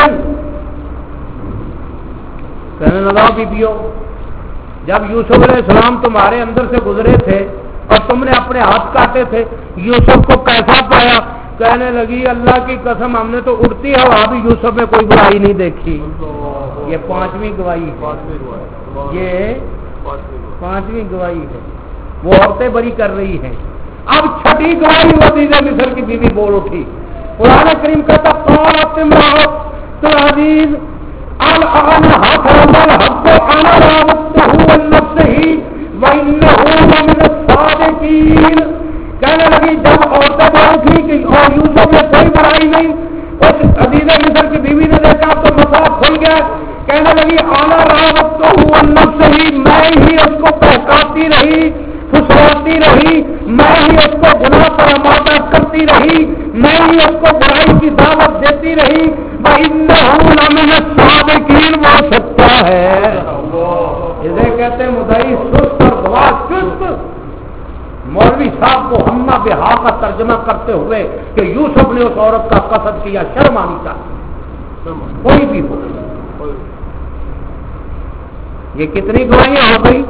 [SPEAKER 2] کہنے لگا بیبیو، جب یوسف علیہ السلام تمہارے اندر سے گزرے تھے اور تم نے اپنے ہاتھ کاٹے تھے، یوسف کو کیسا پایا؟ کہنے لگی اللہ کی قسم ہم نے تو اڑتی ہوا بھی یوسف میں کوئی برائی نہیں دیکھی۔ یہ پانچویں گواہی ہے، یہ پانچویں گواہی ہے۔ وہ عورتیں بری کر رہی ہیں، اب چھٹی گواہی وہ عزیز مصر کی بیوی بول اٹھی. قرآن کریم کہتا قالت امرأة العزیز الآن حصل الحق انا راودته عن نفسه وانه لمن الصادقین. کہنے لگی جب عورتیں بول تھی کہ اور یوسف نے کوئی برائی نہیں, اس عزیز مصر کی بیوی نے دیکھا تو مسئلہ کھل گیا. کہنے لگی انا راودته عن نفسه, میں ہی اس کو بہکاتی رہی, پھسلاتی رہی, میں ہی اس کو گناہ پر آمادہ کرتی رہی, میں ہی اس کو برائی کی دعوت دیتی رہی. وَإِنَّهُ لَمِنَ الصَّادِقِينَ, وہ سچا ہے. اسے کہتے ہیں مدعی سست اور گواہ چست. مولوی صاحب کو ہمہ بہا کا ترجمہ کرتے ہوئے کہ یوسف نے اس عورت کا قصد کیا, شرم آنی چاہیے کوئی بھی ہو. یہ کتنی گواہیاں ہو گئی؟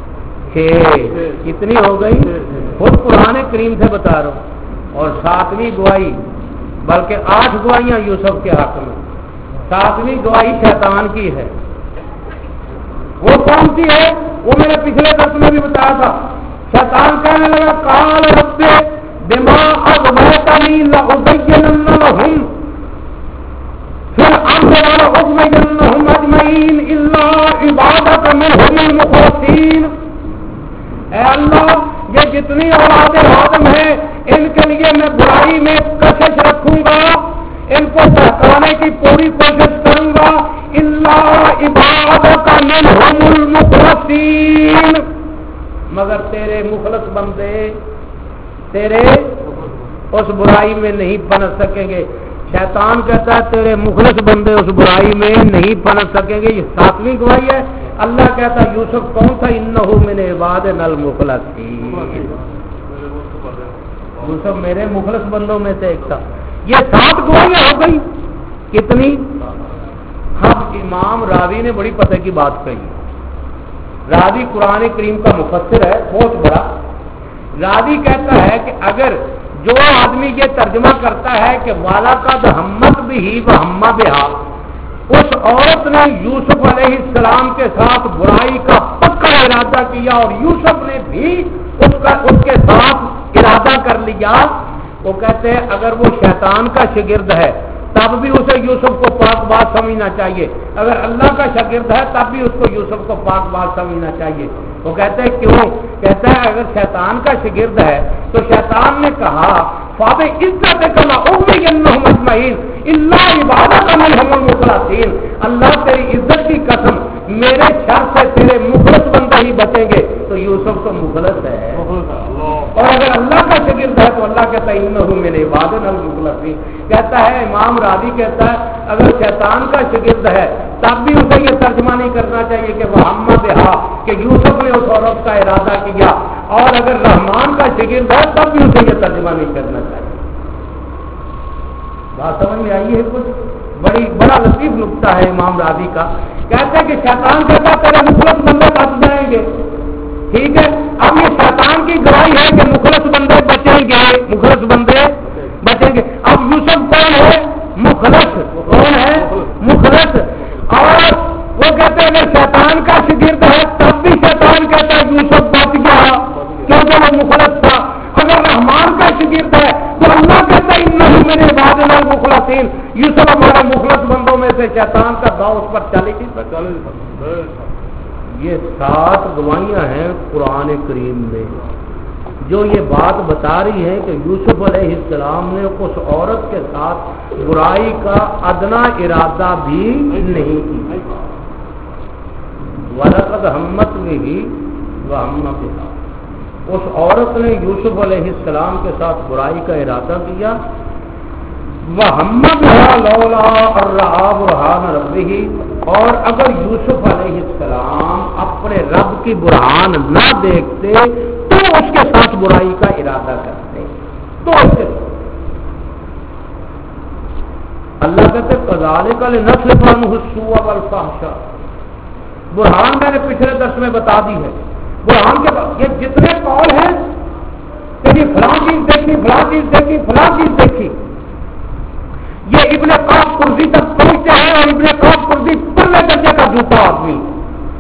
[SPEAKER 2] کتنی ہو گئی؟ خود قرآن کریم سے بتا رہا ہوں. اور ساتویں گواہی, بلکہ آٹھ گواہیاں یوسف کے حق میں, ساتویں گواہی شیطان کی ہے. وہ کون سی ہے؟ وہ میں نے پچھلے درس میں بھی بتایا تھا. شیطان کہنے لگا قال رب بما اغويتني لأزينن لهم في الأرض ولأغوينهم أجمعين إلا عبادك منهم المخلصين. اے اللہ, یہ جتنی اولاد آدم ہیں ان کے لیے میں برائی میں کشش رکھوں گا, ان کو بہکانے کی پوری کوشش کروں گا. الا عبادک منهم المخلصین, مگر تیرے مخلص بندے تیرے اس برائی میں نہیں پنپ سکیں گے. شیطان کہتا ہے تیرے مخلص بندے اس برائی میں نہیں پنپ سکیں گے. یہ ساتویں گواہی ہے. اللہ کہتا ہے یوسف کون تھا؟ انہو من عبادنا المخلصین, یوسف میرے مخلص بندوں میں سے ایک تھا. یہ سات گواہیاں ہو گئی. کتنی؟ اب امام راوی نے بڑی پتہ کی بات کہی. راوی قرآن کریم کا مفسر ہے بہت بڑا. راوی کہتا ہے کہ اگر جو آدمی یہ ترجمہ کرتا ہے کہ والا کا ہمت بھی ہی و ہما بہا, اس عورت نے یوسف علیہ السلام کے ساتھ برائی کا پکا ارادہ کیا اور یوسف نے بھی اس کا اس کے ساتھ ارادہ کر لیا. وہ کہتے ہیں اگر وہ شیطان کا شاگرد ہے تب بھی اسے یوسف کو پاک بات سمجھنا چاہیے, اگر اللہ کا شاگرد ہے تب بھی اس کو یوسف کو پاک بات سمجھنا چاہیے. وہ کہتے ہیں کیوں؟ کہتا ہے اگر شیطان کا شاگرد ہے تو شیطان نے کہا فاب عزت کما اغوینہم اجمعین الا عبادک منہم المخلصین, اللہ تیری عزت کی قسم میرے شر سے تیرے مخلص بندے ہی بچیں گے. تو یوسف تو مخلص ہے, اور اگر اللہ کا شاگرد ہے تو اللہ کہتا ہے انہ من عبادنا المخلصین. کہتا ہے امام راضی کہتا ہے اگر شیطان کا شاگرد ہے تب بھی اسے یہ ترجمہ نہیں کرنا چاہیے کہ وہ ہمہ بہا کہ یوسف نے اس عورت کا ارادہ کیا, اور اگر رحمان کا شاگرد ہے تب بھی اسے یہ ترجمہ نہیں کرنا چاہیے. بات سمجھ میں آئی ہے؟ کچھ بڑی بڑا لطیف نقطہ ہے امام راضی کا. کہتے ہیں کہ شیطان کہتا ہے تیرے مخلص بندے بچ جائیں گے. ٹھیک ہے, اب یہ شیطان کی گواہی ہے کہ مخلص بندے بچیں گے, مخلص بندے بچیں گے. اب یوسف کون ہے؟ مخلص. کون ہے؟ مخلص. اور وہ کہتے ہیں اگر شیطان کا شاگرد ہے تب بھی شیطان کہتا ہے یوسف بچ گیا کیونکہ وہ مخلص تھا. اگر رحمان کا شاگرد ہے تو اللہ کہتا ہے انہ من عبادنا المخلصین, یوسف ہمارے مخلص بندوں میں سے. شیطان کا داؤ اس پر چلی تھی. یہ سات گواہیاں ہیں قرآن کریم میں جو یہ بات بتا رہی ہے کہ یوسف علیہ السلام نے اس عورت کے ساتھ برائی کا ادنا ارادہ بھی نہیں کیا. وَلَقَدْ هَمَّتْ بِهِ وَهَمَّ بِهَا, اس عورت نے یوسف علیہ السلام کے ساتھ برائی کا ارادہ کیا. وَهَمَّ بِهَا لَوْلَا أَن رَّأَىٰ بُرْهَانَ رَبِّهِ, اور اگر یوسف علیہ السلام اپنے رب کی برہان نہ دیکھتے تو اس کے ساتھ برائی کا ارادہ کرتے. تو اس کے اللہ کہتے کذالک لنصرف عنہ السوء والفحشاء. برہان میں نے پچھلے درس میں بتا دی ہے. برہان کے بعد یہ جتنے قول ہیں کہ یہ فلاں چیز دیکھی فلاں چیز دیکھی فلاں چیز دیکھی, یہ ابن قاف قرظی تک پہنچتے ہیں. اور ابن قاف قرظی پہلے درجے کا جوتا آدمی.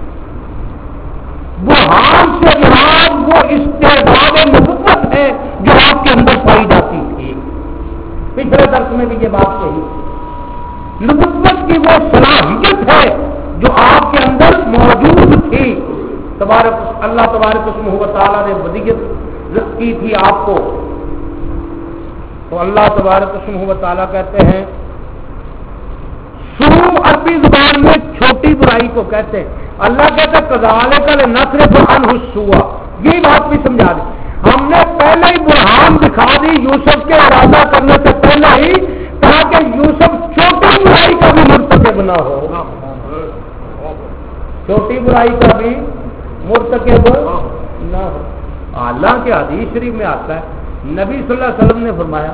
[SPEAKER 2] برہان سے مراد وہ استعداد نبوت ہے جو میں بھی یہ بات کہی، نبوت کی وہ صلاحیت ہے جو آپ کے اندر موجود تھی، تبارک اللہ تبارک اسمہ و تعالیٰ نے ودیت کی تھی آپ کو. تو اللہ تبارک اسمہ و تعالیٰ کہتے ہیں، سو عربی زبان میں چھوٹی برائی کو کہتے ہیں. اللہ کہتا ہے کذالک لنصرف عنہ السوء، یہی بات بھی سمجھا دی. ہم نے پہلے ہی برہان دکھا دی یوسف کے ارادہ کرنے سے پہلے ہی، تاکہ یوسف چھوٹی برائی کا بھی مرتکب نہ ہو، چھوٹی برائی کا بھی مرتکب نہ ہو. حالانکہ حدیث شریف میں آتا ہے، نبی صلی اللہ علیہ وسلم نے فرمایا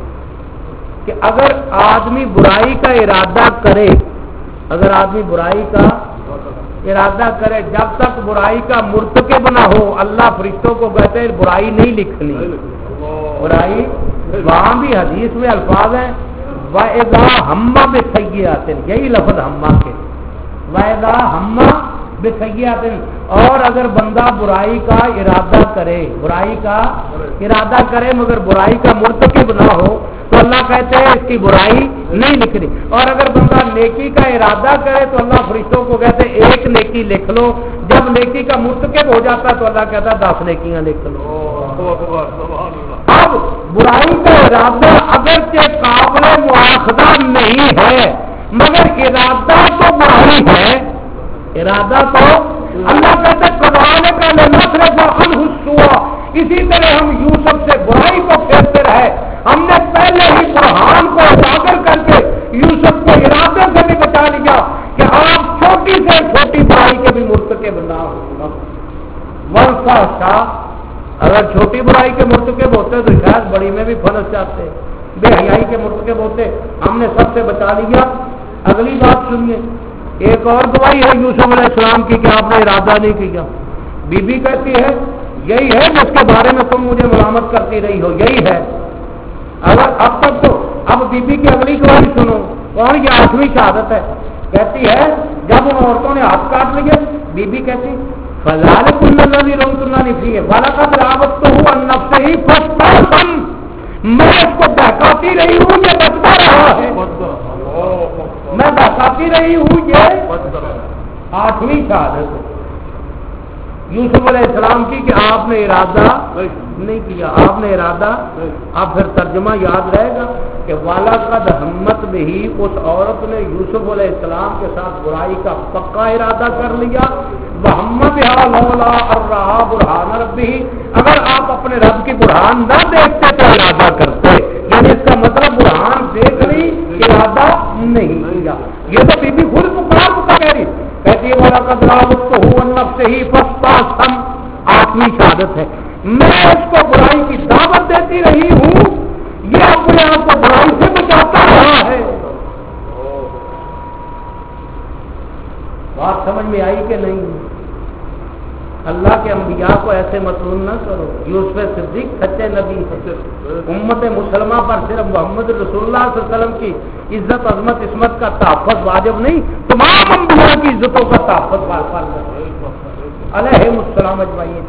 [SPEAKER 2] کہ اگر آدمی برائی کا ارادہ کرے، اگر آدمی برائی کا ارادہ کرے، جب تک برائی کا مرتکب نہ ہو، اللہ فرشتوں کو کہتے ہیں برائی نہیں لکھنی. برائی وہاں بھی حدیث میں الفاظ ہیں وَإِذَا هَمَّ بِسَيِّئَةٍ، یہی لفظ ہمہ کے، وَإِذَا هَمَّ بِسَيِّئَةٍ، اور اگر بندہ برائی کا ارادہ کرے، برائی کا ارادہ کرے مگر برائی کا مرتکب نہ ہو، تو اللہ کہتے ہیں اس کی برائی نہیں لکھنی. اور اگر بندہ نیکی کا ارادہ کرے تو اللہ فرشتوں کو کہتے ہیں ایک نیکی لکھ لو، جب نیکی کا مرتکب ہو جاتا ہے تو اللہ کہتا ہے دس نیکیاں لکھ لو. اب برائی کا ارادہ اگرچہ قابل مواخذہ نہیں ہے مگر ارادہ تو برائی ہے، ارادہ تو اللہ کہتا ہے کذالک لنصرف عنہ السوء، اسی طرح ہم یوسف سے برائی کو پھیرتے رہے. ہم نے پہلے ہی برہان کو اجاگر کر کے یوسف کو ارادے سے بھی بچا لیا کہ آپ چھوٹی سے چھوٹی برائی کے بھی مرتکب نہ ہو. ورثہ شاہ، اگر چھوٹی برائی کے مرتکب ہوتے تو شاید بڑی میں بھی پھنس جاتے، بے حیائی کے مرتکب ہوتے. ہم نے سب سے بچا لیا. اگلی بات سنیے، ایک اور گواہی ہے یوسف علیہ السلام کی کہ آپ نے ارادہ نہیں کیا. بی بی کہتی ہے یہی ہے جس کے بارے میں تم مجھے ملامت کرتی رہی ہو، یہی ہے. اگر اب تک تو اب بی بی کی اگلی گواہی سنو. کون؟ یہ آٹھویں شہادت ہے. کہتی ہے جب ان عورتوں نے ہاتھ کاٹ لیے، بی بی کہتی فذالکن الذی لمتننی فیہ ولقد راودتہ عن نفسہ فاستعصم، میں اس کو بہکاتی رہی ہوں یہ بچتا رہا ہے، میں بہکاتی رہی ہوں یہ آٹھویں شہادت ہے یوسف علیہ السلام کی کہ آپ نے ارادہ نہیں کیا، آپ نے ارادہ. اب پھر ترجمہ یاد رہے گا کہ والا قد ہمت بہی، اس عورت نے یوسف علیہ السلام کے ساتھ برائی کا پکا ارادہ کر لیا. وَهَمَّ بِهَا لَوْلَا أَن رَّأَىٰ بُرْهَانَ رَبِّهِ، اگر آپ اپنے رب کی برہان نہ دیکھتے تو ارادہ کرتے، یعنی اس کا مطلب برہان دیکھ لی ارادہ نہیں کیا. یہ تو بی بی خود پکار پکار کہہ رہی، کہتی ہے وَلَقَدْ رَاوَدتُّهُ عَن نَّفْسِهِ فَاسْتَعْصَمَ، آٹھویں شہادت ہے. میں اس کو برائی کی دعوت دیتی رہی ہوں، یہ اپنے آپ کو برائی سے بچاتا رہا ہے. بات سمجھ میں آئی کہ نہیں؟ اللہ کے انبیاء کو ایسے مطلوب نہ کرو. یوسف صدیق سچے نبی، امت مسلمہ پر صرف محمد رسول اللہ صلی اللہ علیہ وسلم کی عزت عظمت عصمت کا تحفظ واجب نہیں، تمام انبیاء کی عزتوں کا تحفظ واجب علیہم السلام اجمعین.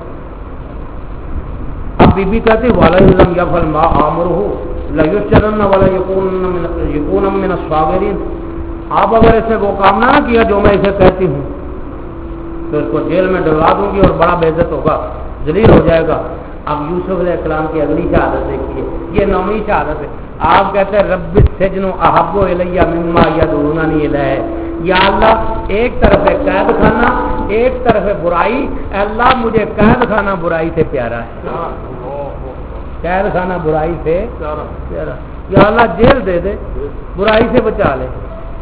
[SPEAKER 2] اب بی بی کہتی وَلَئِن لَّمْ يَفْعَلْ مَا آمُرُهُ لَيُسْجَنَنَّ وَلَيَكُونَنَّ مِنَ الصَّاغِرِينَ، آپ اگر اسے وہ کام نہ کیا جو میں اسے کہتی ہوں تو اس کو جیل میں ڈلوا دوں گی اور بڑا بے عزت ہوگا، ذلیل ہو جائے گا. اب یوسف علیہ السلام کی اگلی شہادت دیکھیے، یہ نویں شہادت ہے. آپ کہتے ہیں رب السجن احب الی مما یدعوننی الیہ، یا اللہ ایک طرف ہے قید خانہ ایک طرف ہے برائی، اللہ مجھے قید خانہ برائی سے پیارا ہے، قید خانہ برائی سے پیارا، یا اللہ جیل دے دے برائی سے بچا لے.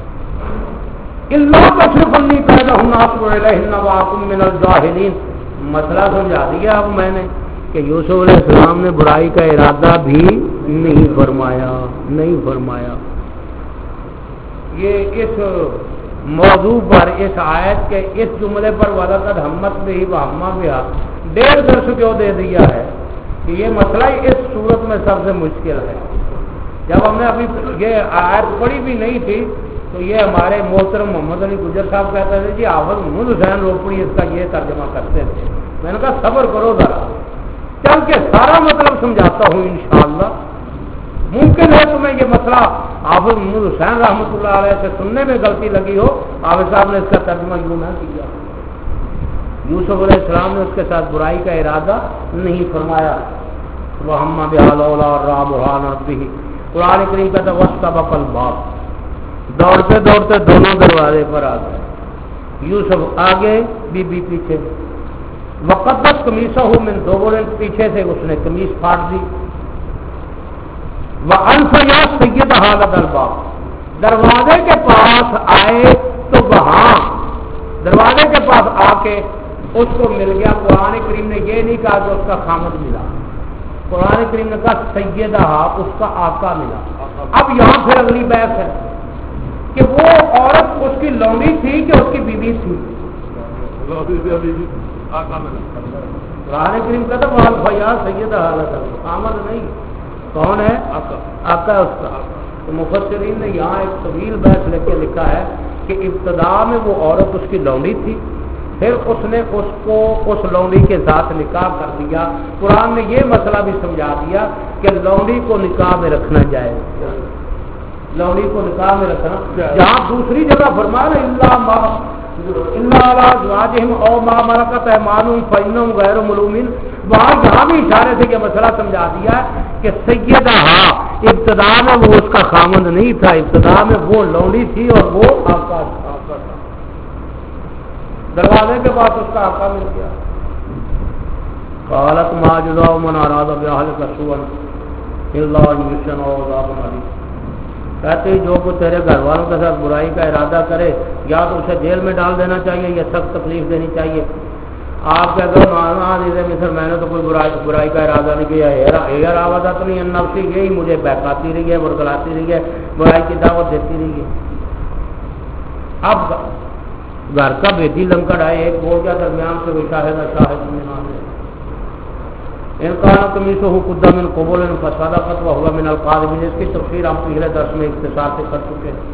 [SPEAKER 2] اللہ تصرف انی قیدہم اصب الیہن واکن من الجاہلین. مسئلہ سمجھا دیا اب میں نے کہ یوسف علیہ السلام نے برائی کا ارادہ بھی نہیں فرمایا، نہیں فرمایا. یہ اس موضوع پر، اس آیت کے اس جملے پر وَلَقَدْ ہَمَّتْ بِهِ وَهَمَّ بِهَا ڈیڑھ درس کیوں دے دیا ہے کہ یہ مسئلہ اس صورت میں سب سے مشکل ہے. جب ہم نے ابھی یہ آیت پڑھی بھی نہیں تھی تو یہ ہمارے محترم محمد علی گجر صاحب کہتے تھے جی حافظ محمد حسین روپڑی اس کا یہ ترجمہ کرتے تھے. میں نے کہا صبر کرو ذرا، چل کے سارا مطلب سمجھاتا ہوں انشاءاللہ. ممکن ہے تمہیں یہ مسئلہ حافظ محمود حسین رحمۃ اللہ علیہ سے سننے میں غلطی لگی ہو، حافظ صاحب نے اس کا ترجمہ یوں نہ کیا، یوسف علیہ السلام نے اس کے ساتھ برائی کا ارادہ نہیں فرمایا. وَهَمَّ بِهَا لَوْلَا أَن رَأَىٰ بُرْهَانَ رَبِّهِ. قرآن کریم کہتا ہے وَاسْتَبَقَ الْبَابَ، دوڑتے دوڑتے دونوں دروازے پر آ گئے، یوسف آگے، بی بی پیچھے. وَقَدَّتْ قَمِيصَهُ مِن دُبُرٍ، پیچھے سے اس نے قمیص پھاڑ دی. وَأَلْفَ يَا سَيِّدَهَا لَدَى الْبَابِ، دروازے کے پاس آئے تو وہاں دروازے کے پاس آ کے اس کو مل گیا. قرآن کریم نے یہ نہیں کہا کہ اس کا خامد ملا، قرآن کریم نے کہا سیدہ، اس کا آقا ملا. اب یہاں پھر اگلی بحث ہے کہ وہ عورت اس کی لونڈی تھی کہ اس کی بیوی تھی. قرآن کریم کہتا ہے وَالْفَيَا سَيِّدَهَا لَدَى الْبَابِ، خامد نہیں، کون ہے؟ آقا ہے اس کا. تو مفسرین نے یہاں ایک طویل بحث لے کے لکھا ہے کہ ابتدا میں وہ عورت اس کی لونڈی تھی، پھر اس نے اس کو اس لونڈی کے ساتھ نکاح کر دیا. قرآن نے یہ مسئلہ بھی سمجھا دیا کہ لونڈی کو نکاح میں رکھنا جائے، لونڈی کو نکاح میں رکھنا. جہاں دوسری جگہ فرمایا الا ما الا علی ازواجہم او ما ملکت ایمانہم فانہم غیر ملومین، وہاں جہاں بھی اشارے سے یہ مسئلہ سمجھا دیا کہ سیدہ، ہاں ابتدا میں وہ اس کا خامند نہیں تھا، ابتدا میں وہ لونڈی تھی اور وہ آقا تھا. دروازے کے بعد اس کا آقا مل گیا. قالت ما جزاء من اراد باهلك سوءا الا ان يسجن او عذاب الیم، کہتے جو کو تیرے گھر والوں کے ساتھ برائی کا ارادہ کرے یا تو اسے جیل میں ڈال دینا چاہیے یا سخت تکلیف دینی چاہیے. آپ کے اگر مصر میں نے تو کوئی برائی برائی کا ارادہ نہیں کیا، ایر آوازات نہیں نفسی، یہی مجھے بہکاتی رہی ہے، ورگلاتی رہی ہے، برائی کی دعوت دیتی رہی ہے. اب گھر کا بیٹی لنکڑ آئے، ایک بول گیا درمیان سے وہ شاہد شاہد میں انکان قمیصہ قد من قبول فصدقت وهو من القاذبین. اس کی تفسیر ہم پچھلے درس میں اختصار سے کر چکے ہیں.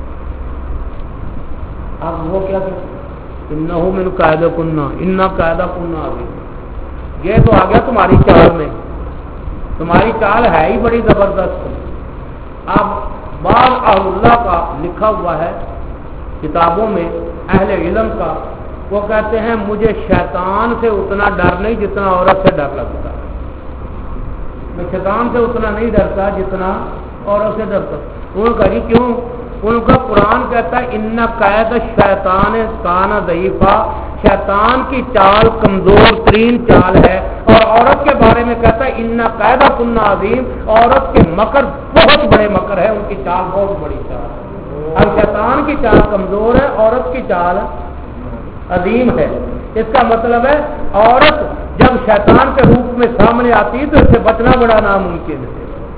[SPEAKER 2] اب وہ کیا کہتے انہ من قاعدکن ان قاعدکن عظیم، یہ تو آ گیا تمہاری چال میں، تمہاری چال ہے ہی بڑی زبردست. اب بعض اہل اللہ کا لکھا ہوا ہے کتابوں میں، اہل علم کا، وہ کہتے ہیں مجھے شیطان سے اتنا ڈر نہیں جتنا عورت سے ڈر لگتا، میں شیطان سے اتنا نہیں ڈرتا جتنا عورت سے ڈرتا. انہوں کا جی کیوں؟ ان کا قرآن کہتا ہے ان قید شیطان کان ضعیفا، شیطان کی چال کمزور ترین چال ہے. اور عورت کے بارے میں کہتا ہے ان قید کن عظیم، عورت کے مکر بہت بڑے مکر ہے، ان کی چال بہت بڑی چال ہے. اب شیطان کی چال کمزور ہے، عورت کی چال عظیم ہے. اس کا مطلب ہے عورت جب شیطان کے روپ میں سامنے آتی ہے تو اس سے بچنا بڑا ناممکن ہے.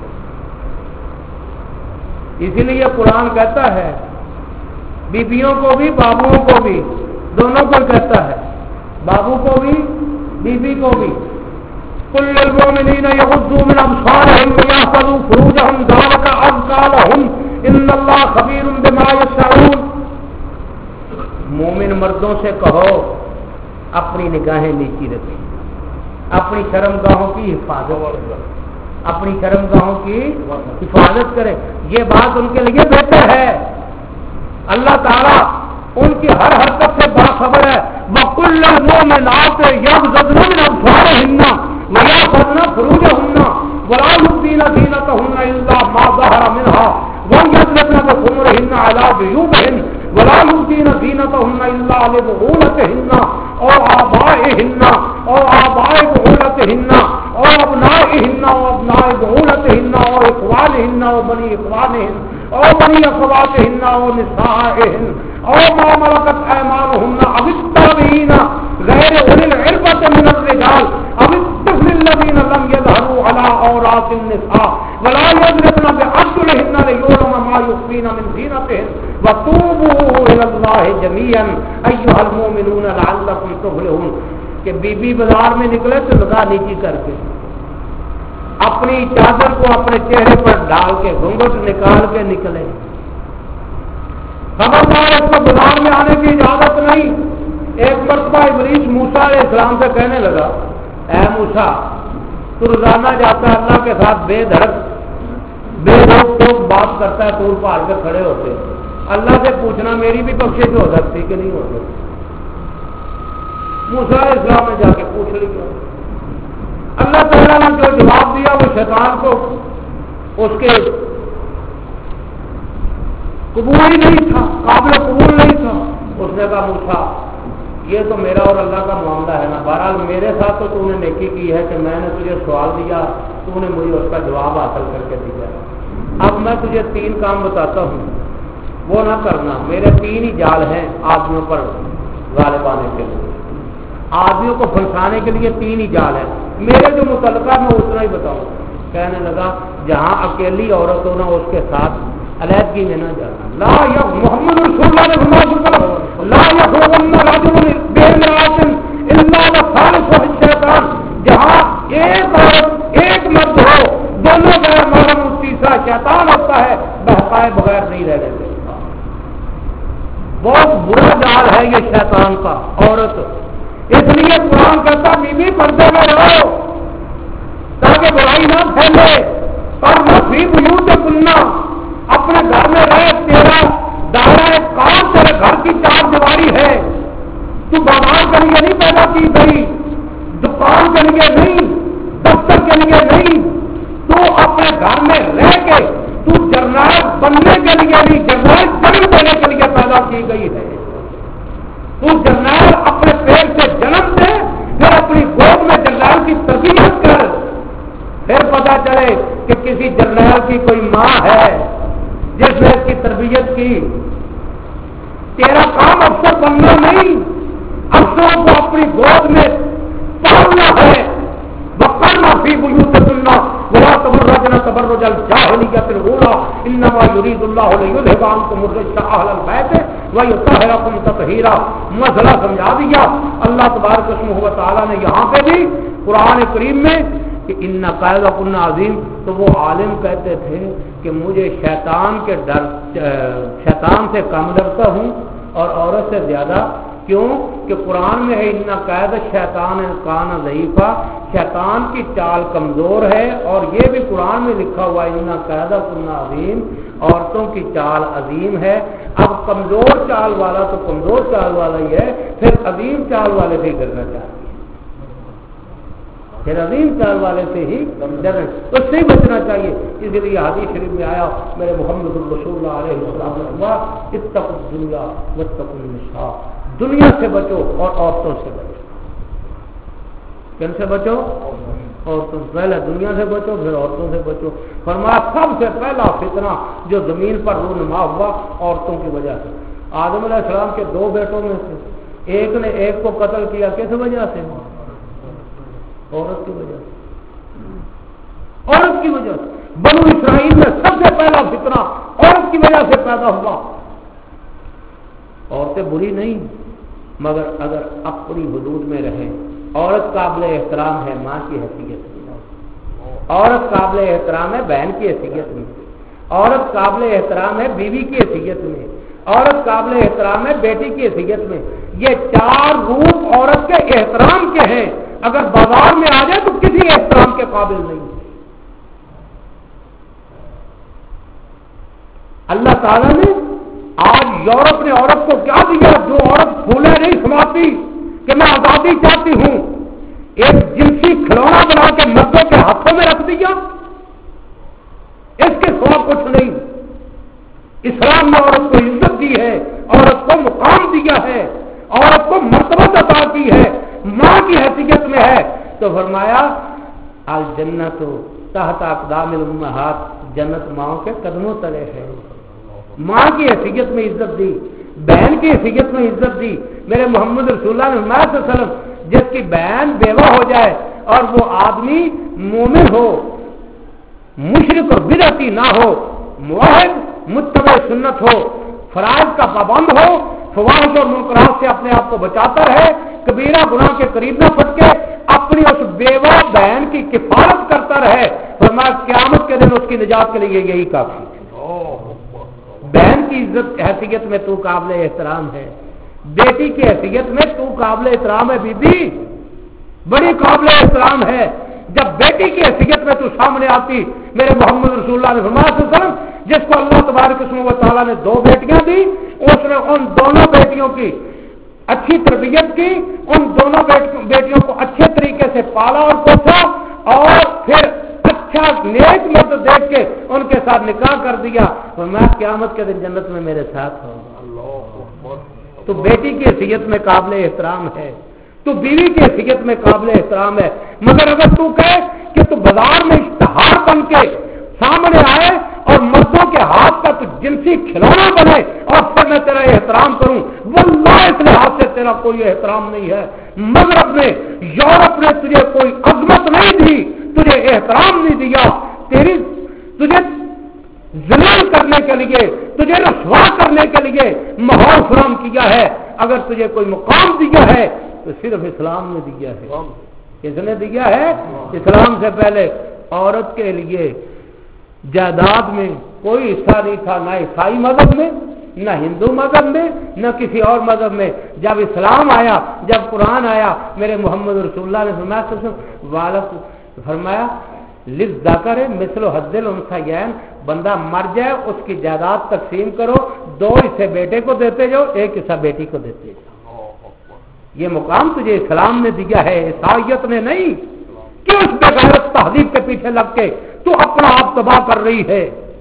[SPEAKER 2] اسی لیے قرآن کہتا ہے بیبیوں کو بھی بابوؤں کو بھی دونوں کو کہتا ہے، بابو کو بھی بیوی کو بھی. قل للمؤمنین یغضوا من ابصارهم ويحفظوا فروجهم ذلك ازکى لهم ان اللہ خبیر بما یصنعون. مومن مردوں سے کہو اپنی نگاہیں نیچی رکھیں، اپنی شرمگاہوں کی حفاظت کریں، اپنی شرمگاہوں کی حفاظت کریں. یہ بات ان کے لیے بہتر ہے. اللہ تعالیٰ ان کی ہر حرکت سے باخبر ہے. وَقُلَّ الْمُؤْمِنَاتِ يَغْضُضْنَ مِنْ أَبْصَارِهِنَّ وَيَحْفَظْنَ فُرُوجَهُنَّ وَلَا يُبْدِينَ زِينَتَهُنَّ إِلَّا مَا ظَهَرَ مِنْهَا وَلْيَضْرِبْنَ بِخُمُرِهِنَّ عَلَى جُيُوبِهِنَّ وَلَا يُبْدِينَ زِينَتَهُنَّ إِلَّا لِبُعُولَتِهِنَّ أَوْ آبَائِهِنَّ أَوْ آبَاءِ بُعُولَتِهِنَّ أَوْ أَبْنَائِهِنَّ أَوْ أَبْنَاءِ بُعُولَتِهِنَّ أَوْ إِخْوَانِهِنَّ أَوْ بَنِي إِخْوَانِهِنَّ أَوْ بَنِي أَخَوَاتِهِنَّ أَوْ نِسَائِهِنَّ أَوْ مَا مَلَكَتْ أَيْمَانُهُنَّ أَوِ التَّابِعِينَ غَيْرِ أُولِي الْإِرْبَةِ مِنَ الرِّجَالِ أَوِ الطِّفْلِ الَّذِينَ لَمْ يَظْهَرُوا عَلَى عَوْرَاتِ النِّسَاءِ وَلَا يَضْرِبْنَ بِأَرْجُلِهِنَّ لِيُعْلَمَ مَا يُخْفِينَ مِنْ زِينَتِهِنَّ وَتُوبُوا إِلَى اللَّهِ جَمِيعًا أَيُّهَا الْمُؤْمِنُونَ لَعَلَّكُمْ تُفْلِحُونَ. کہ بی بی بازار میں نکلے تو نگاہ نیچی کر کے اپنی چادر کو اپنے چہرے پر ڈال کے گھونگھٹ نکال کے نکلے. خبردار اس کو بازار میں آنے کی اجازت نہیں. ایک مرتبہ ابلیس موسیٰ علیہ السلام سے کہنے لگا اے موسیٰ تو روزانہ جاتا ہے اللہ کے ساتھ بے دھڑک ٹوک ٹوک بات کرتا ہے طول پہاڑ کے کھڑے ہوتے ہیں. اللہ سے پوچھنا میری بھی بخشش ہو سکتی کہ نہیں ہو سکتی. موسیٰ علیہ السلام نے جا کے پوچھ لیا. اللہ تعالیٰ نے جو جواب دیا وہ شیطان کو اس کے قبول ہی نہیں تھا, قابل قبول نہیں تھا. اس نے کہا موسیٰ یہ تو میرا اور اللہ کا معاملہ ہے نا, بہرحال میرے ساتھ تو تو نے نیکی کی ہے کہ میں نے تجھے سوال دیا, تو نے مجھے اس کا جواب حاصل کر کے دیا. اب میں تجھے تین کام بتاتا ہوں, وہ نہ کرنا. میرے تین ہی جال ہیں آدمیوں پر غالب آنے کے لیے, آدمیوں کو پھنسانے کے لیے تین ہی جال ہیں. میرے جو متعلقہ میں اتنا ہی بتاؤں. کہنے لگا جہاں اکیلی عورت ہو نا اس کے ساتھ علیحدگی میں نہ جانا. لا یا محمد رسول اللہ نے فرمایا لا یخلون رجل بامرأۃ الا وخالف الشیطان. جہاں ایک عورت ایک مرد ہو دونوں غیر محرم تیسرا شیطان ہوتا ہے, بہکائے بغیر نہیں رہ لیتے. بہت برا جال ہے یہ شیطان کا عورت. اس لیے قرآن کہتا بیوی پردے میں رہو تاکہ برائی نہ پھیلے. پر نفی بیوت کننا, اپنے گھر میں رہے, تیرا دائرہ کام تیرے گھر کی چار دیواری ہے. تو بازار کے لیے نہیں پیدا کی گئی, دکان کے لیے نہیں, دفتر کے لیے نہیں. تو اپنے گھر میں رہ کے تو جرنیل بننے کے لیے نہیں, جرنیل جنم دینے کے لیے پیدا کی گئی ہے. تو جرنیل اپنے پیٹ سے جنم دے, پھر اپنی گود میں جرنیل کی تربیت کر, پھر پتا چلے کہ کسی جرنیل کی کوئی ماں ہے جس نے اس کی تربیت کی. تیرا کام افسر بننا نہیں, افسروں کو اپنی گود میں پالنا ہے. وقرنا فی بیوتکن ولا تبرجن تبرج الجاہلیۃ الاولی انما یرید اللہ لیذهب عنکم الرجس اہل البیت ویطہرکم تطہیرا. مسئلہ سمجھا دیا اللہ تبارک و تعالی نے یہاں پہ بھی قرآن کریم میں کہ ان قائدکن عظیم. تو وہ عالم کہتے تھے کہ مجھے شیطان کے ڈر شیطان سے کم ڈرتا ہوں اور عورت سے زیادہ. کیوں کہ قرآن میں ہے ان قید شیطان کان ضعیفا, شیطان کی چال کمزور ہے. اور یہ بھی قرآن میں لکھا ہوا ان قید کن عظیم, عورتوں کی چال عظیم ہے. اب کمزور چال والا تو کمزور چال والا ہی ہے, پھر عظیم چال والے سے ہی ڈرنا چاہیے, پھر عظیم چال والے سے ہی ڈرنا, اس سے ہی بچنا چاہیے. اس لیے حدیث شریف میں آیا میرے محمد رسول اللہ علیہ السلام نے اتقوا الدنیا واتقوا النساء, دنیا سے بچو اور عورتوں سے بچو. کن سے بچو؟ عورتوں سے. پہلے دنیا سے بچو پھر عورتوں سے بچو. فرمایا سب سے پہلا فتنہ جو زمین پر رونما ہوا عورتوں کی وجہ سے. آدم علیہ السلام کے دو بیٹوں میں سے ایک نے ایک کو قتل کیا, کس وجہ سے؟ عورت کی وجہ سے, عورت کی وجہ سے. بنو اسرائیل میں سب سے پہلا فتنہ عورت کی وجہ سے پیدا ہوا. عورتیں بری نہیں مگر اگر اپنی حدود میں رہیں. عورت قابل احترام ہے ماں کی حیثیت میں, عورت قابل احترام ہے بہن کی حیثیت میں, عورت قابل احترام ہے بیوی کی حیثیت میں, عورت قابل احترام ہے بیٹی کی حیثیت میں. یہ چار روپ عورت کے احترام کے ہیں, اگر بازار میں آ جائے تو کسی احترام کے قابل نہیں. اللہ تعالیٰ نے آج یورپ نے عورت کو کیا دیا؟ جو عورت پھولے نہیں سماتی کہ میں آزادی چاہتی ہوں, ایک جنسی کھلونا بنا کے مردوں کے ہاتھوں میں رکھ دیا. اس کے سوا کچھ نہیں. اسلام نے عورت کو عزت دی ہے, عورت کو مقام دیا ہے, عورت کو مرتبہ عطا کی ہے, ماں کی حیثیت میں ہے. تو فرمایا الجنت تحت اقدام الامہات, جنت ماں کے قدموں تلے ہے. ماں کی حیثیت میں عزت دی, بہن کی حیثیت میں عزت دی. میرے محمد رسول اللہ صلی اللہ علیہ وسلم جس کی بہن بیوہ ہو جائے اور وہ آدمی مومن ہو, مشرک اور بدعتی نہ ہو, موحد متبع سنت ہو, فرائض کا پابند ہو, فواحش اور منکرات سے اپنے آپ کو بچاتا رہے, کبیرہ گناہ کے قریب نہ پھٹکے, اپنی اس بیوہ بہن کی کفالت کرتا رہے, فرمایا قیامت کے دن اس کی نجات کے لیے یہی کافی ہے. بہن کی عزت حیثیت میں تو قابل احترام ہے, بیٹی کی حیثیت میں تو قابل احترام ہے, بی بی بڑی قابل احترام ہے. جب بیٹی کی حیثیت میں تو سامنے آتی، میرے محمد رسول اللہ نے فرمایا صلی اللہ علیہ وسلم جس کو اللہ تبارک و تعالیٰ نے دو بیٹیاں دی، اس نے ان دونوں بیٹیوں کی اچھی تربیت کی، ان دونوں بیٹیوں کو اچھے طریقے سے پالا اور پوسا، اور پھر اچھا نیک مرد دیکھ کے ان کے ساتھ نکاح کر دیا، فرمایا قیامت کے دن جنت میں میرے ساتھ ہو۔ تو بیٹی کی حیثیت میں قابل احترام ہے، تو بیوی کی حیثیت میں قابل احترام ہے، مگر اگر تو کہے کہ تو بازار میں اشتہار بن کے سامنے آئے اور مردوں کے ہاتھ کا تو جنسی کھلونا بنے اور پھر میں تیرا احترام کروں، واللہ اس لحاظ سے تیرا کوئی احترام نہیں ہے۔ مغرب نے، یورپ نے تجھے کوئی عظمت نہیں دی، تجھے احترام نہیں دیا، تیری تجھے ذلیل کرنے کے لیے، تجھے رسوا کرنے کے لیے ماحول فراہم کیا ہے۔ اگر تجھے کوئی مقام دیا ہے تو صرف اسلام نے دیا ہے۔ کس نے دیا ہے؟ اسلام سے پہلے عورت کے لیے جائیداد میں کوئی حصہ نہیں تھا، نہ عیسائی مذہب میں، نہ ہندو مذہب میں، نہ کسی اور مذہب میں۔ جب اسلام آیا، جب قرآن آیا، میرے محمد رسول اللہ نے فرمایا والد فرمایا للذکر مثل حظ الانثیین، بندہ مر جائے اس کی جائیداد تقسیم کرو، دو حصے بیٹے کو دیتے جاؤ، ایک حصہ بیٹی کو دیتے جاؤ۔ یہ مقام تجھے اسلام نے دیا ہے، عیسائیت نے نہیں۔ کیوں اس بغیرت تہذیب کے پیچھے لگ کے تو اپنا آپ تباہ کر رہی ہے؟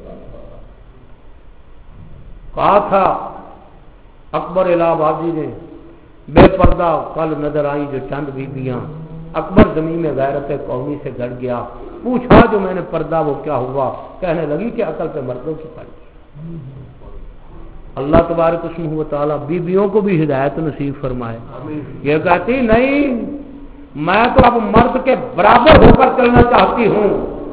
[SPEAKER 2] کہا تھا اکبر الہ آبادی نے، بے پردہ کل نظر آئی جو چند بیبیاں، اکبر زمین میں غیرت قومی سے گڑ گیا، پوچھا جو میں نے پردہ وہ کیا ہوا، کہنے لگی کہ عقل پہ مردوں کی پڑ گئی۔ اللہ تبارک و تعالیٰ بیبیوں کو بھی ہدایت نصیب فرمائے۔ یہ کہتی نہیں، میں تو اب مرد کے برابر ہو کر چلنا چاہتی ہوں،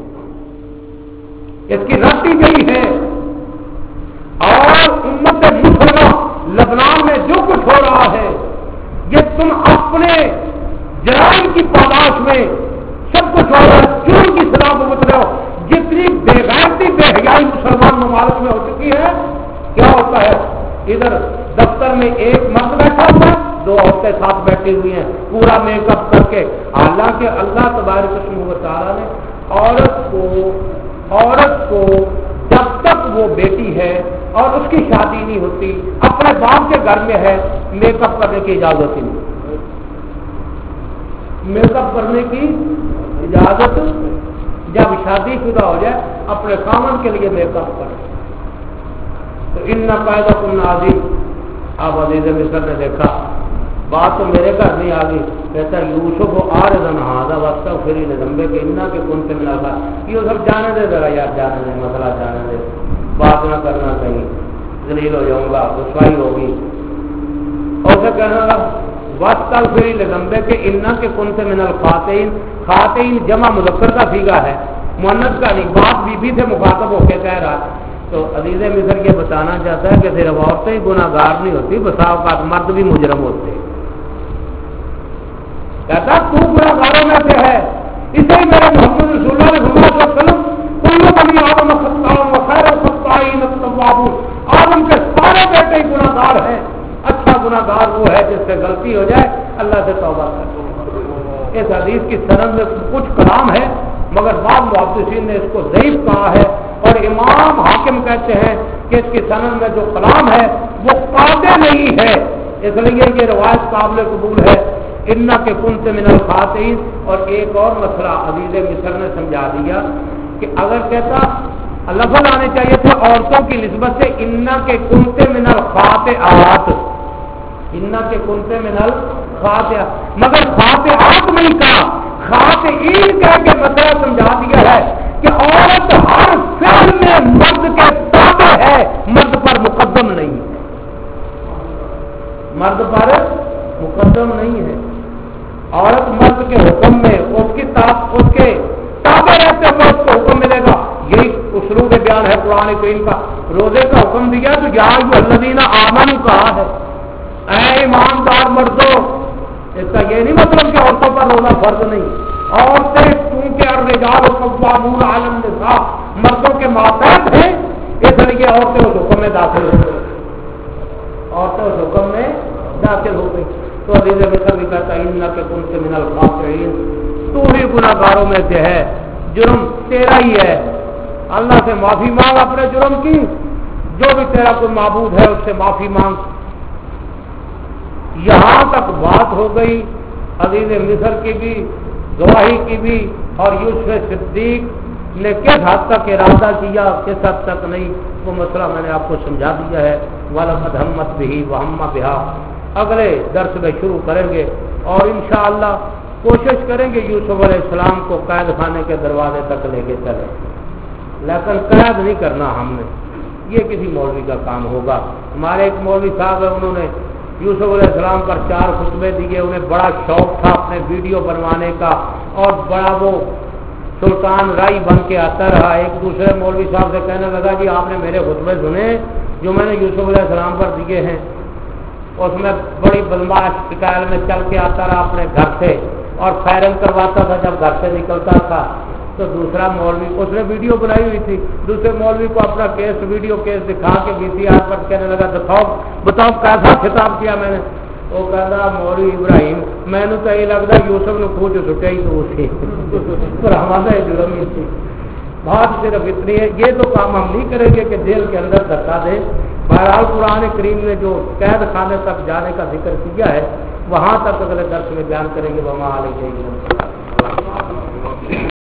[SPEAKER 2] اس کی رٹی گئی ہے۔ اور امت مسلمہ لبنان میں جو کچھ ہو رہا ہے، یہ تم اپنے جرائم کی پاداش میں سب کچھ ہو رہا ہے، جرم کی سزا بھگت رہے ہو۔ جتنی بے غیرتی بے حیائی مسلمان ممالک میں ہو چکی ہے، کیا ہوتا ہے؟ ادھر دفتر میں ایک مرد بیٹھا ہوا ہے، دو عورتیں ساتھ بیٹھی ہوئی ہیں پورا میک اپ کر کے، حالانکہ اللہ تبارک و تعالیٰ نے عورت کو عورت کو جب تک وہ بیٹی ہے اور اس کی شادی نہیں ہوتی، اپنے باپ کے گھر میں ہے، میک اپ کرنے کی اجازت ہی نہیں، میک اپ کرنے کی اجازت، جب شادی شدہ ہو جائے اپنے خامن کے لیے میک اپ کرے۔ تو ان قاعدہ کن عظیم، اب عزیز مصر نے دیکھا بات تو میرے گھر نہیں آ گئی، کہتا یوسف و آرزن ہاضا واسطہ فری لمبے کے انا کے کن سے ملا تھا، یہ سب جانے دے ذرا یار، جانے دے مسئلہ جانے دے، بات نہ کرنا کہیں ذلیل ہو جاؤں گا، رسوائی ہوگی۔ اور سے کہنا لگا واسطہ فری لمبے کے انا کے کن سے من الخاتین، خاتین جمع مذکر کا سیگا ہے، مؤنث کا نہیں، باپ بی بی سے مخاطب ہو کے کہہ رہا۔ تو عزیز مصر یہ بتانا چاہتا ہے کہ صرف عورتیں ہی گناہ گار نہیں ہوتی، بسا اوقات مرد بھی مجرم ہوتے ہیں۔ کہتا تو گناہ گاروں میں سے ہے، اسے ہی میرے محمد رسول اللہ صلی اللہ علیہ وسلم کل بنی آدم خطاء و خیر الخطائین التوابون، آدم کے سارے بیٹے ہی گناہ گار ہیں، اچھا گناہ گار وہ ہے جس سے غلطی ہو جائے اللہ سے توبہ کرے۔ اس حدیث کی سند میں کچھ کلام ہے، مگر بعض محدثین نے اس کو ضعیف کہا ہے، اور امام حاکم کہتے ہیں کہ اس کی سند میں جو کلام ہے وہ قاطع نہیں ہے، اس لیے یہ روایت قابل قبول ہے۔ انا کے کن سے من الخاتین، اور ایک اور مسئلہ عزیز مصر نے سمجھا دیا کہ اگر کہتا لفظ آنے چاہیے تھے عورتوں کی نسبت سے انا کے کن سے من الخاطئات، انا کے کن سے من الخاطئات، مگر خاطئات نہیں کہا، خاطئین کہہ کے مسئلہ سمجھا دیا ہے کہ عورت ہر فعل میں مرد کے تابع ہے، مرد پر مقدم نہیں، مرد پر مقدم نہیں ہے۔ عورت مرد کے حکم میں اس کی تاب اس کے تابع رہتے ہوئے اس کو حکم ملے گا، یہی اسلوب بیان ہے قرآن کریم کا۔ روزے کا حکم دیا تو یا ایھا الذین آمنوا کہا ہے، اے ایماندار مردوں، اس کا یہ نہیں مطلب کہ عورتوں پر روزہ فرض نہیں، عورتیں کیونکہ الرجال قوامون علی النساء مردوں کے ماتحت ہیں، اس لیے عورتیں اس حکم میں داخل ہو گئی، عورتیں اس حکم میں داخل ہو گئی۔ تو عزیز مصر بھی کہتا ہے ان کے کن سے من الخاطئین، تو بھی गुनाहगारों में से है, जुर्म तेरा ही है। अल्लाह से माफी मांग अपने जुर्म की, जो भी तेरा कोई माबूद है उससे माफी मांग। यहां तक बात हो गई अजीज मिस्र की भी, गवाही की भी, और यूसुफ सिद्दीक ने किस हद तक इरादा किया, किस हद तक नहीं, वो मसला मैंने आपको समझा दिया है। वलक़द हम्मत बिही व हम्म बिहा अगले दर्स में शुरू करेंगे, और इंशाअल्लाह कोशिश करेंगे यूसुफ अलैहिस्सलाम को कैद खाने के दरवाजे तक लेके चले, लेकिन कैद नहीं करना हमने, ये किसी मौलवी का काम होगा। हमारे एक मौलवी साहब है, उन्होंने यूसुफ अलैहिस्सलाम पर चार खुतबे दिए, उन्हें बड़ा शौक था अपने वीडियो बनवाने का, और बड़ा वो सुल्तान राई बन के आता रहा। एक दूसरे मौलवी साहब से कहने लगा कि आपने मेरे खुतबे सुने जो मैंने यूसुफ अलैहिस्सलाम पर दिए हैं, उसमें बड़ी बदमाश स्टाइल में चल के आता रहा अपने घर से, और फायरिंग करवाता था जब घर से निकलता था। तो दूसरा मौलवी, उसने वीडियो बनाई हुई थी, दूसरे मौलवी को अपना केस वीडियो केस दिखा के वीसीआर पर कहने लगा बताओ बताओ कैसा खिताब किया मैंने। वो कहता मौलवी इब्राहिम मैंने तो यही लगता यूसुफ ने खूज सुटे ही तो उसे पर हमारा जुर्म ही थी। बात सिर्फ इतनी है, ये तो काम हम नहीं करेंगे कि जेल के अंदर धक्का दे। बहरहाल कुरान करीम ने जो कैद खाने तक जाने का जिक्र किया है वहां तक अगले दर्स में बयान करेंगे। वमा अलैहि